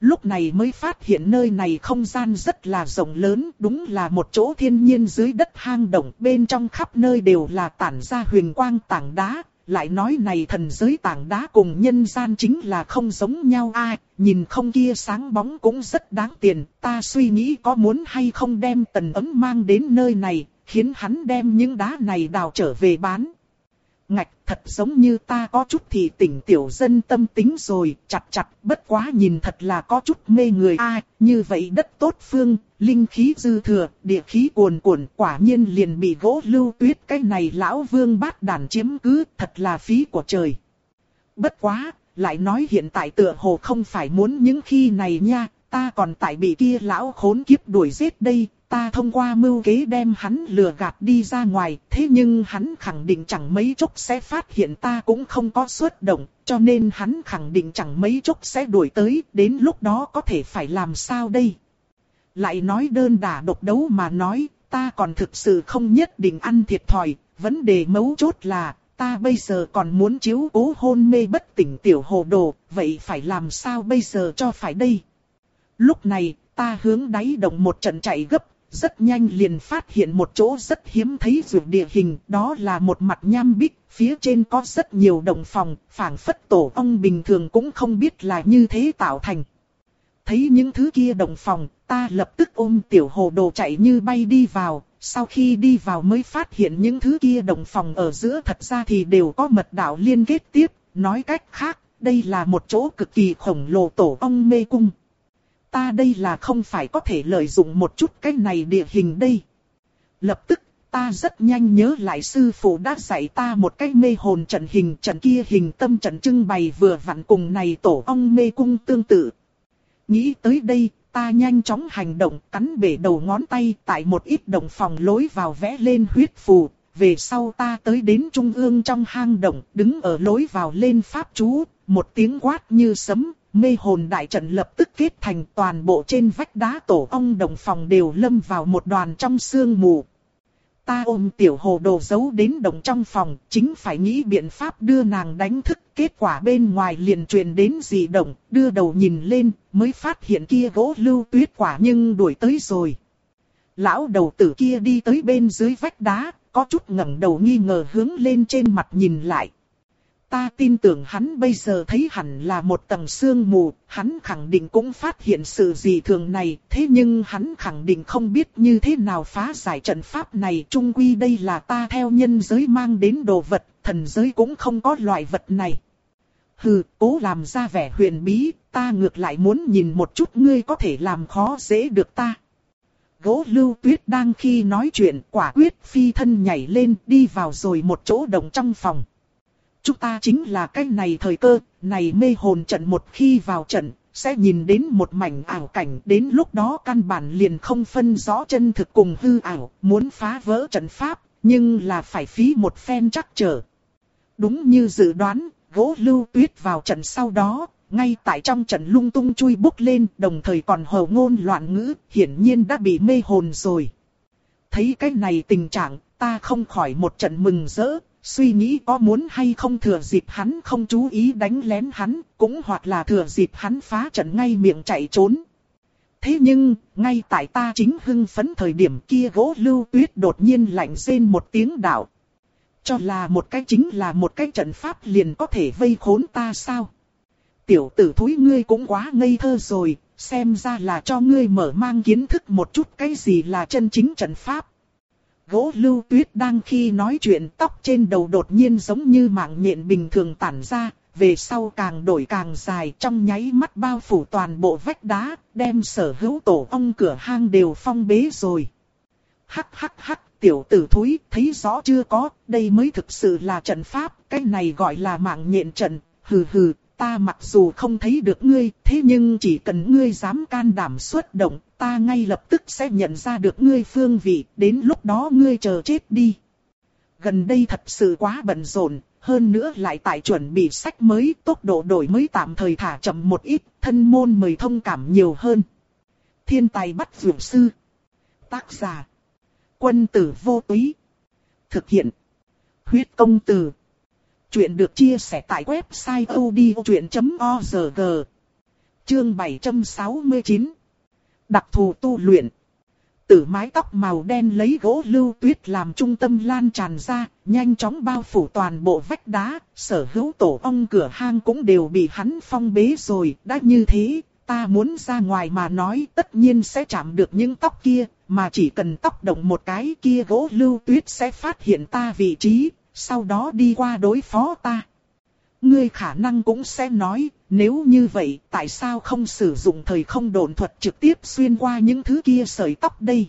lúc này mới phát hiện nơi này không gian rất là rộng lớn, đúng là một chỗ thiên nhiên dưới đất hang động, bên trong khắp nơi đều là tản ra huyền quang tảng đá. Lại nói này thần giới tảng đá cùng nhân gian chính là không giống nhau ai, nhìn không kia sáng bóng cũng rất đáng tiền, ta suy nghĩ có muốn hay không đem Tần Ấm mang đến nơi này, khiến hắn đem những đá này đào trở về bán. Ngạch, thật giống như ta có chút thì tỉnh tiểu dân tâm tính rồi, chặt chặt, bất quá nhìn thật là có chút mê người a. Như vậy đất tốt phương, linh khí dư thừa, địa khí cuồn cuộn, quả nhiên liền bị gỗ Lưu Tuyết cái này lão vương bát đàn chiếm cứ, thật là phí của trời. Bất quá, lại nói hiện tại tựa hồ không phải muốn những khi này nha, ta còn tại bị kia lão khốn kiếp đuổi giết đây. Ta thông qua mưu kế đem hắn lừa gạt đi ra ngoài, thế nhưng hắn khẳng định chẳng mấy chốc sẽ phát hiện ta cũng không có xuất động, cho nên hắn khẳng định chẳng mấy chốc sẽ đuổi tới, đến lúc đó có thể phải làm sao đây? Lại nói đơn đả độc đấu mà nói, ta còn thực sự không nhất định ăn thiệt thòi, vấn đề mấu chốt là, ta bây giờ còn muốn chiếu cố hôn mê bất tỉnh tiểu hồ đồ, vậy phải làm sao bây giờ cho phải đây? Lúc này, ta hướng đáy động một trận chạy gấp. Rất nhanh liền phát hiện một chỗ rất hiếm thấy ruộng địa hình, đó là một mặt nham bích, phía trên có rất nhiều động phòng, phảng phất tổ ong bình thường cũng không biết là như thế tạo thành. Thấy những thứ kia động phòng, ta lập tức ôm tiểu hồ đồ chạy như bay đi vào, sau khi đi vào mới phát hiện những thứ kia động phòng ở giữa thật ra thì đều có mật đạo liên kết tiếp, nói cách khác, đây là một chỗ cực kỳ khổng lồ tổ ong mê cung. Ta đây là không phải có thể lợi dụng một chút cái này địa hình đây. Lập tức, ta rất nhanh nhớ lại sư phụ đã dạy ta một cái mê hồn trận hình, trận kia hình tâm trận trưng bày vừa vặn cùng này tổ ong mê cung tương tự. Nghĩ tới đây, ta nhanh chóng hành động, cắn bể đầu ngón tay tại một ít động phòng lối vào vẽ lên huyết phù. Về sau ta tới đến trung ương trong hang động, đứng ở lối vào lên pháp chú, một tiếng quát như sấm. Mê hồn đại trận lập tức kết thành, toàn bộ trên vách đá tổ ong đồng phòng đều lâm vào một đoàn trong sương mù. Ta ôm tiểu hồ đồ giấu đến đồng trong phòng, chính phải nghĩ biện pháp đưa nàng đánh thức. Kết quả bên ngoài liền truyền đến dị động, đưa đầu nhìn lên, mới phát hiện kia gỗ Lưu Tuyết quả nhưng đuổi tới rồi. Lão đầu tử kia đi tới bên dưới vách đá, có chút ngẩng đầu nghi ngờ hướng lên trên mặt nhìn lại. Ta tin tưởng hắn bây giờ thấy hẳn là một tầng sương mù, hắn khẳng định cũng phát hiện sự dị thường này, thế nhưng hắn khẳng định không biết như thế nào phá giải trận pháp này. Chung quy đây là ta theo nhân giới mang đến đồ vật, thần giới cũng không có loại vật này. Hừ, cố làm ra vẻ huyền bí, ta ngược lại muốn nhìn một chút ngươi có thể làm khó dễ được ta. Gỗ Lưu Tuyết đang khi nói chuyện, quả quyết phi thân nhảy lên đi vào rồi một chỗ động trong phòng. Chúng ta chính là cái này thời cơ, này mê hồn trận một khi vào trận, sẽ nhìn đến một mảnh ảo cảnh, đến lúc đó căn bản liền không phân rõ chân thực cùng hư ảo, muốn phá vỡ trận pháp, nhưng là phải phí một phen trắc trở. Đúng như dự đoán, gỗ Lưu Tuyết vào trận sau đó, ngay tại trong trận lung tung chui bốc lên, đồng thời còn hồ ngôn loạn ngữ, hiển nhiên đã bị mê hồn rồi. Thấy cái này tình trạng, ta không khỏi một trận mừng rỡ. Suy nghĩ có muốn hay không thừa dịp hắn không chú ý đánh lén hắn, cũng hoặc là thừa dịp hắn phá trận ngay miệng chạy trốn. Thế nhưng, ngay tại ta chính hưng phấn thời điểm kia gỗ Lưu Tuyết đột nhiên lạnh rên một tiếng đạo. Cho là một cái chính là một cái trận pháp liền có thể vây khốn ta sao? Tiểu tử thúi ngươi cũng quá ngây thơ rồi, xem ra là cho ngươi mở mang kiến thức một chút cái gì là chân chính trận pháp. Gỗ Lưu Tuyết đang khi nói chuyện, tóc trên đầu đột nhiên giống như mạng nhện bình thường tản ra, về sau càng đổi càng dài, trong nháy mắt bao phủ toàn bộ vách đá, đem sở hữu tổ ong cửa hang đều phong bế rồi. Hắc hắc hắc, tiểu tử thúi, thấy rõ chưa có, đây mới thực sự là trận pháp, cái này gọi là mạng nhện trận, hừ hừ. Ta mặc dù không thấy được ngươi, thế nhưng chỉ cần ngươi dám can đảm xuất động, ta ngay lập tức sẽ nhận ra được ngươi phương vị, đến lúc đó ngươi chờ chết đi. Gần đây thật sự quá bận rộn, hơn nữa lại tại chuẩn bị sách mới, tốc độ đổi mới tạm thời thả chậm một ít, thân môn mời thông cảm nhiều hơn. Thiên tài bắt dược sư. Tác giả. Quân tử vô túy. Thực hiện. Huyết công từ. Chuyện được chia sẻ tại website odchuyện chấm org. Chương bảy trăm sáu mươi chín. Đặc thù tu luyện. Từ mái tóc màu đen lấy gỗ lưu tuyết làm trung tâm lan tràn ra, nhanh chóng bao phủ toàn bộ vách đá, sở hữu tổ ong cửa hang cũng đều bị hắn phong bế rồi. Đã như thế, ta muốn ra ngoài mà nói tất nhiên sẽ chạm được những tóc kia, mà chỉ cần tóc động một cái kia gỗ lưu tuyết sẽ phát hiện ta vị trí, sau đó đi qua đối phó ta. Ngươi khả năng cũng sẽ nói, nếu như vậy, tại sao không sử dụng thời không độn thuật trực tiếp xuyên qua những thứ kia sợi tóc đây?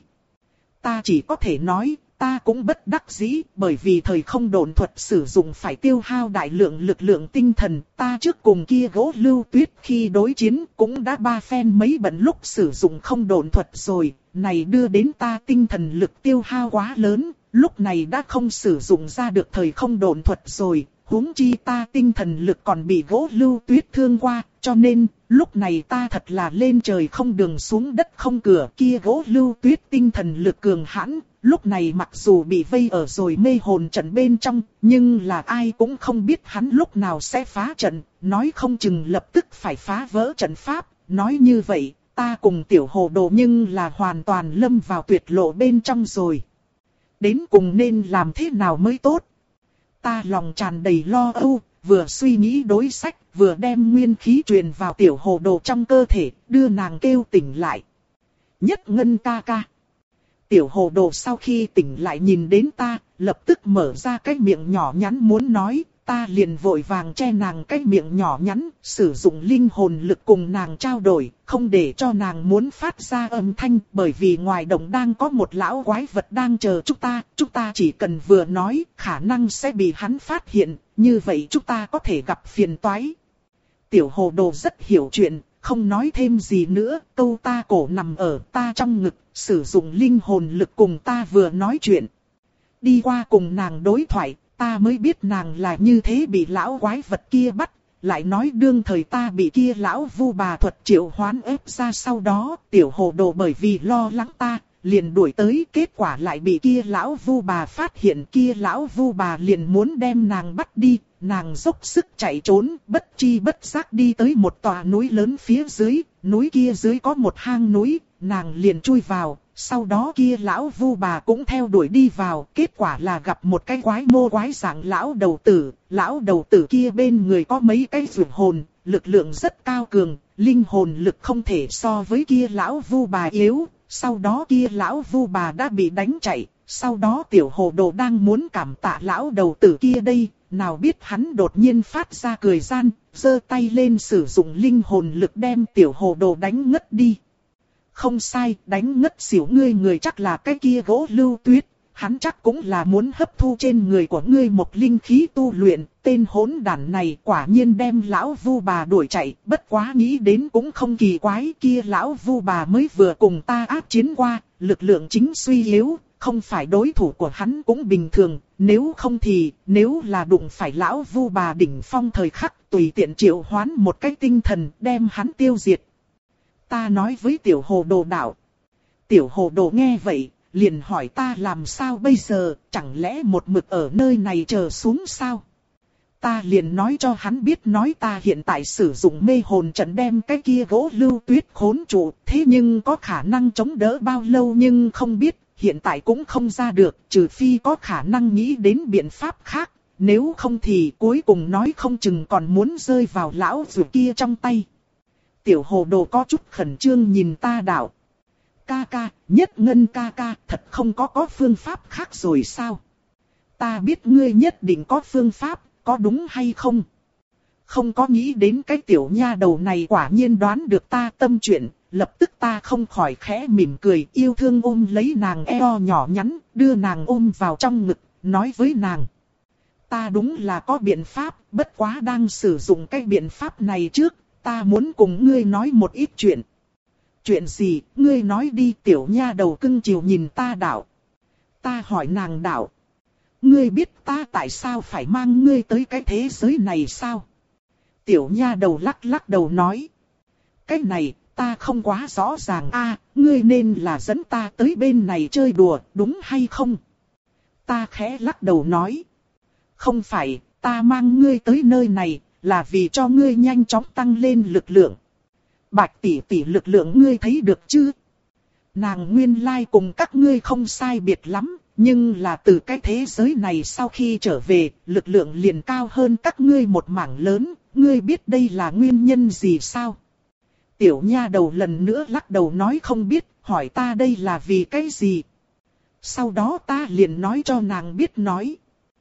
Ta chỉ có thể nói, ta cũng bất đắc dĩ, bởi vì thời không độn thuật sử dụng phải tiêu hao đại lượng lực lượng tinh thần. Ta trước cùng kia gỗ lưu tuyết khi đối chiến cũng đã ba phen mấy bận lúc sử dụng không độn thuật rồi, này đưa đến ta tinh thần lực tiêu hao quá lớn, lúc này đã không sử dụng ra được thời không độn thuật rồi. Huống chi ta tinh thần lực còn bị gỗ lưu tuyết thương qua, cho nên, lúc này ta thật là lên trời không đường xuống đất không cửa. Kia gỗ lưu tuyết tinh thần lực cường hãn, lúc này mặc dù bị vây ở rồi mê hồn trận bên trong, nhưng là ai cũng không biết hắn lúc nào sẽ phá trận, nói không chừng lập tức phải phá vỡ trận pháp. Nói như vậy, ta cùng tiểu hồ đồ nhưng là hoàn toàn lâm vào tuyệt lộ bên trong rồi. Đến cùng nên làm thế nào mới tốt? Ta lòng tràn đầy lo âu, vừa suy nghĩ đối sách, vừa đem nguyên khí truyền vào tiểu hồ đồ trong cơ thể, đưa nàng kêu tỉnh lại. Nhất Ngân ca ca. Tiểu hồ đồ sau khi tỉnh lại nhìn đến ta, lập tức mở ra cái miệng nhỏ nhắn muốn nói, ta liền vội vàng che nàng cái miệng nhỏ nhắn, sử dụng linh hồn lực cùng nàng trao đổi, không để cho nàng muốn phát ra âm thanh, bởi vì ngoài động đang có một lão quái vật đang chờ chúng ta, chúng ta chỉ cần vừa nói, khả năng sẽ bị hắn phát hiện, như vậy chúng ta có thể gặp phiền toái. Tiểu hồ đồ rất hiểu chuyện, không nói thêm gì nữa, câu ta cổ nằm ở ta trong ngực, sử dụng linh hồn lực cùng ta vừa nói chuyện. Đi qua cùng nàng đối thoại, ta mới biết nàng là như thế bị lão quái vật kia bắt, lại nói đương thời ta bị kia lão vu bà thuật triệu hoán ép ra sau đó, tiểu hồ đồ bởi vì lo lắng ta, liền đuổi tới, kết quả lại bị kia lão vu bà phát hiện, kia lão vu bà liền muốn đem nàng bắt đi, nàng dốc sức chạy trốn, bất chi bất giác đi tới một tòa núi lớn phía dưới, núi kia dưới có một hang núi, nàng liền chui vào. Sau đó kia lão vu bà cũng theo đuổi đi vào, kết quả là gặp một cái quái mô quái dạng lão đầu tử, lão đầu tử kia bên người có mấy cái vượt hồn, lực lượng rất cao cường, linh hồn lực không thể so với kia lão vu bà yếu, sau đó kia lão vu bà đã bị đánh chạy, sau đó tiểu hồ đồ đang muốn cảm tạ lão đầu tử kia đây, nào biết hắn đột nhiên phát ra cười gian, giơ tay lên sử dụng linh hồn lực đem tiểu hồ đồ đánh ngất đi. Không sai, đánh ngất xỉu ngươi người chắc là cái kia gỗ lưu tuyết, hắn chắc cũng là muốn hấp thu trên người của ngươi một linh khí tu luyện, tên hỗn đản này quả nhiên đem lão vu bà đuổi chạy, bất quá nghĩ đến cũng không kỳ quái, kia lão vu bà mới vừa cùng ta ác chiến qua, lực lượng chính suy yếu, không phải đối thủ của hắn cũng bình thường, nếu không thì, nếu là đụng phải lão vu bà đỉnh phong thời khắc, tùy tiện triệu hoán một cái tinh thần đem hắn tiêu diệt. Ta nói với tiểu hồ đồ đạo. Tiểu hồ đồ nghe vậy, liền hỏi ta làm sao bây giờ, chẳng lẽ một mực ở nơi này chờ xuống sao? Ta liền nói cho hắn biết nói ta hiện tại sử dụng mê hồn trận đem cái kia gỗ lưu tuyết khốn trụ, thế nhưng có khả năng chống đỡ bao lâu nhưng không biết, hiện tại cũng không ra được, trừ phi có khả năng nghĩ đến biện pháp khác, nếu không thì cuối cùng nói không chừng còn muốn rơi vào lão dù kia trong tay. Tiểu hồ đồ có chút khẩn trương nhìn ta đạo. Ca ca, Nhất Ngân ca ca, thật không có có phương pháp khác rồi sao? Ta biết ngươi nhất định có phương pháp, có đúng hay không? Không có nghĩ đến cái tiểu nha đầu này quả nhiên đoán được ta tâm chuyện, lập tức ta không khỏi khẽ mỉm cười, yêu thương ôm lấy nàng eo nhỏ nhắn, đưa nàng ôm vào trong ngực, nói với nàng. Ta đúng là có biện pháp, bất quá đang sử dụng cái biện pháp này trước. Ta muốn cùng ngươi nói một ít chuyện. Chuyện gì, ngươi nói đi, tiểu nha đầu cưng chiều nhìn ta đạo. Ta hỏi nàng đạo. Ngươi biết ta tại sao phải mang ngươi tới cái thế giới này sao? Tiểu nha đầu lắc lắc đầu nói. Cái này, ta không quá rõ ràng a, ngươi nên là dẫn ta tới bên này chơi đùa, đúng hay không? Ta khẽ lắc đầu nói. Không phải, ta mang ngươi tới nơi này. Là vì cho ngươi nhanh chóng tăng lên lực lượng. Bạch tỷ tỷ lực lượng ngươi thấy được chứ? Nàng nguyên lai cùng các ngươi không sai biệt lắm, nhưng là từ cái thế giới này sau khi trở về, lực lượng liền cao hơn các ngươi một mảng lớn, ngươi biết đây là nguyên nhân gì sao? Tiểu nha đầu lần nữa lắc đầu nói không biết, hỏi ta đây là vì cái gì? Sau đó ta liền nói cho nàng biết nói.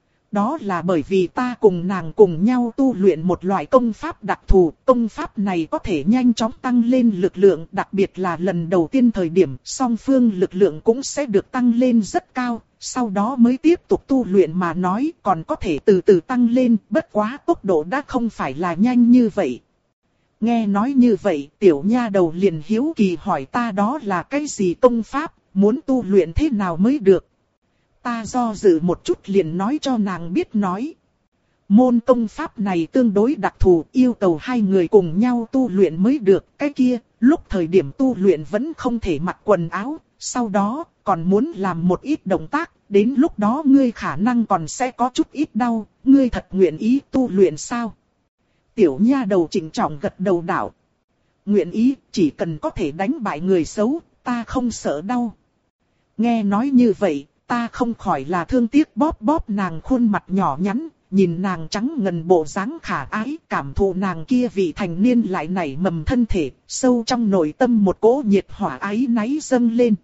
Đó là bởi vì ta cùng nàng cùng nhau tu luyện một loại công pháp đặc thù. Công pháp này có thể nhanh chóng tăng lên lực lượng, đặc biệt là lần đầu tiên thời điểm song phương lực lượng cũng sẽ được tăng lên rất cao. Sau đó mới tiếp tục tu luyện mà nói còn có thể từ từ tăng lên, bất quá tốc độ đã không phải là nhanh như vậy. Nghe nói như vậy, tiểu nha đầu liền hiếu kỳ hỏi ta đó là cái gì công pháp, muốn tu luyện thế nào mới được. Ta do dự một chút liền nói cho nàng biết nói. Môn công pháp này tương đối đặc thù, yêu cầu hai người cùng nhau tu luyện mới được. Cái kia, lúc thời điểm tu luyện vẫn không thể mặc quần áo, sau đó còn muốn làm một ít động tác. Đến lúc đó ngươi khả năng còn sẽ có chút ít đau, ngươi thật nguyện ý tu luyện sao? Tiểu nha đầu chỉnh trọng gật đầu đạo. Nguyện ý, chỉ cần có thể đánh bại người xấu, ta không sợ đau. Nghe nói như vậy, ta không khỏi là thương tiếc bóp bóp nàng khuôn mặt nhỏ nhắn, nhìn nàng trắng ngần bộ dáng khả ái, cảm thụ nàng kia vị thành niên lại nảy mầm thân thể, sâu trong nội tâm một cỗ nhiệt hỏa ái náy dâng lên.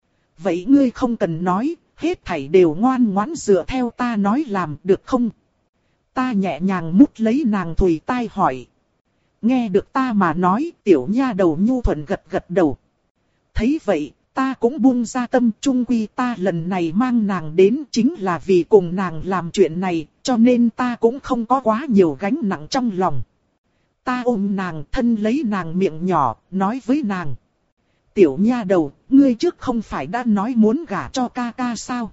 Vậy ngươi không cần nói, hết thảy đều ngoan ngoãn dựa theo ta nói làm được không? Ta nhẹ nhàng mút lấy nàng thùy tai hỏi. Nghe được ta mà nói, tiểu nha đầu nhu thuận gật gật đầu. Thấy vậy, ta cũng buông ra tâm, chung quy ta lần này mang nàng đến chính là vì cùng nàng làm chuyện này, cho nên ta cũng không có quá nhiều gánh nặng trong lòng. Ta ôm nàng thân lấy nàng miệng nhỏ, nói với nàng. Tiểu nha đầu, ngươi trước không phải đã nói muốn gả cho ca ca sao?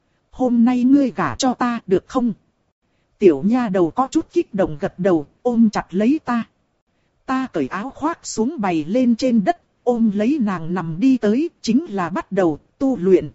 Hôm nay ngươi gả cho ta được không? Tiểu nha đầu có chút kích động gật đầu, ôm chặt lấy ta. Ta cởi áo khoác xuống bày lên trên đất, ôm lấy nàng nằm đi tới, chính là bắt đầu tu luyện.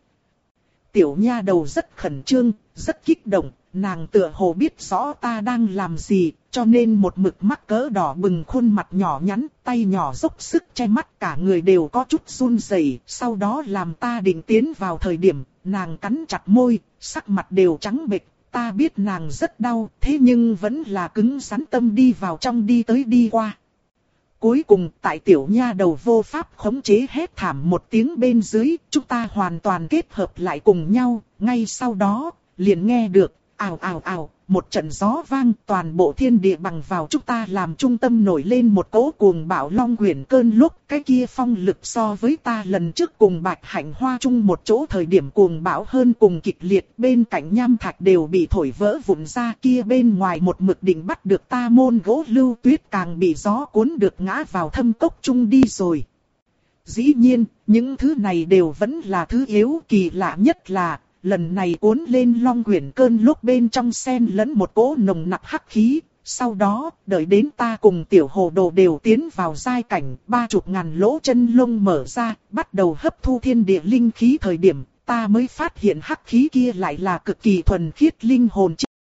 Tiểu nha đầu rất khẩn trương, rất kích động, nàng tựa hồ biết rõ ta đang làm gì, cho nên một mực mắc cỡ đỏ bừng khuôn mặt nhỏ nhắn, tay nhỏ dốc sức che mắt, cả người đều có chút run rẩy. Sau đó làm ta định tiến vào thời điểm, nàng cắn chặt môi, sắc mặt đều trắng bệch. Ta biết nàng rất đau, thế nhưng vẫn là cứng rắn tâm đi vào trong đi tới đi qua. Cuối cùng, tại tiểu nha đầu vô pháp khống chế hét thảm một tiếng bên dưới, chúng ta hoàn toàn kết hợp lại cùng nhau, ngay sau đó, liền nghe được, ào ào ào, một trận gió vang, toàn bộ thiên địa bằng vào chúng ta làm trung tâm nổi lên một cỗ cuồng bạo long quyển cơn lúc, cái kia phong lực so với ta lần trước cùng Bạch Hạnh Hoa chung một chỗ thời điểm cuồng bạo hơn cùng kịch liệt, bên cạnh nham thạch đều bị thổi vỡ vụn ra, kia bên ngoài một mực định bắt được ta môn gỗ lưu tuyết càng bị gió cuốn được ngã vào thâm cốc chung đi rồi. Dĩ nhiên, những thứ này đều vẫn là thứ yếu, kỳ lạ nhất là lần này cuốn lên long quyển cơn lúc bên trong xen lẫn một cỗ nồng nặc hắc khí. Sau đó, đợi đến ta cùng tiểu hồ đồ đều tiến vào giai cảnh, ba chục ngàn lỗ chân lông mở ra, bắt đầu hấp thu thiên địa linh khí thời điểm, ta mới phát hiện hắc khí kia lại là cực kỳ thuần khiết linh hồn.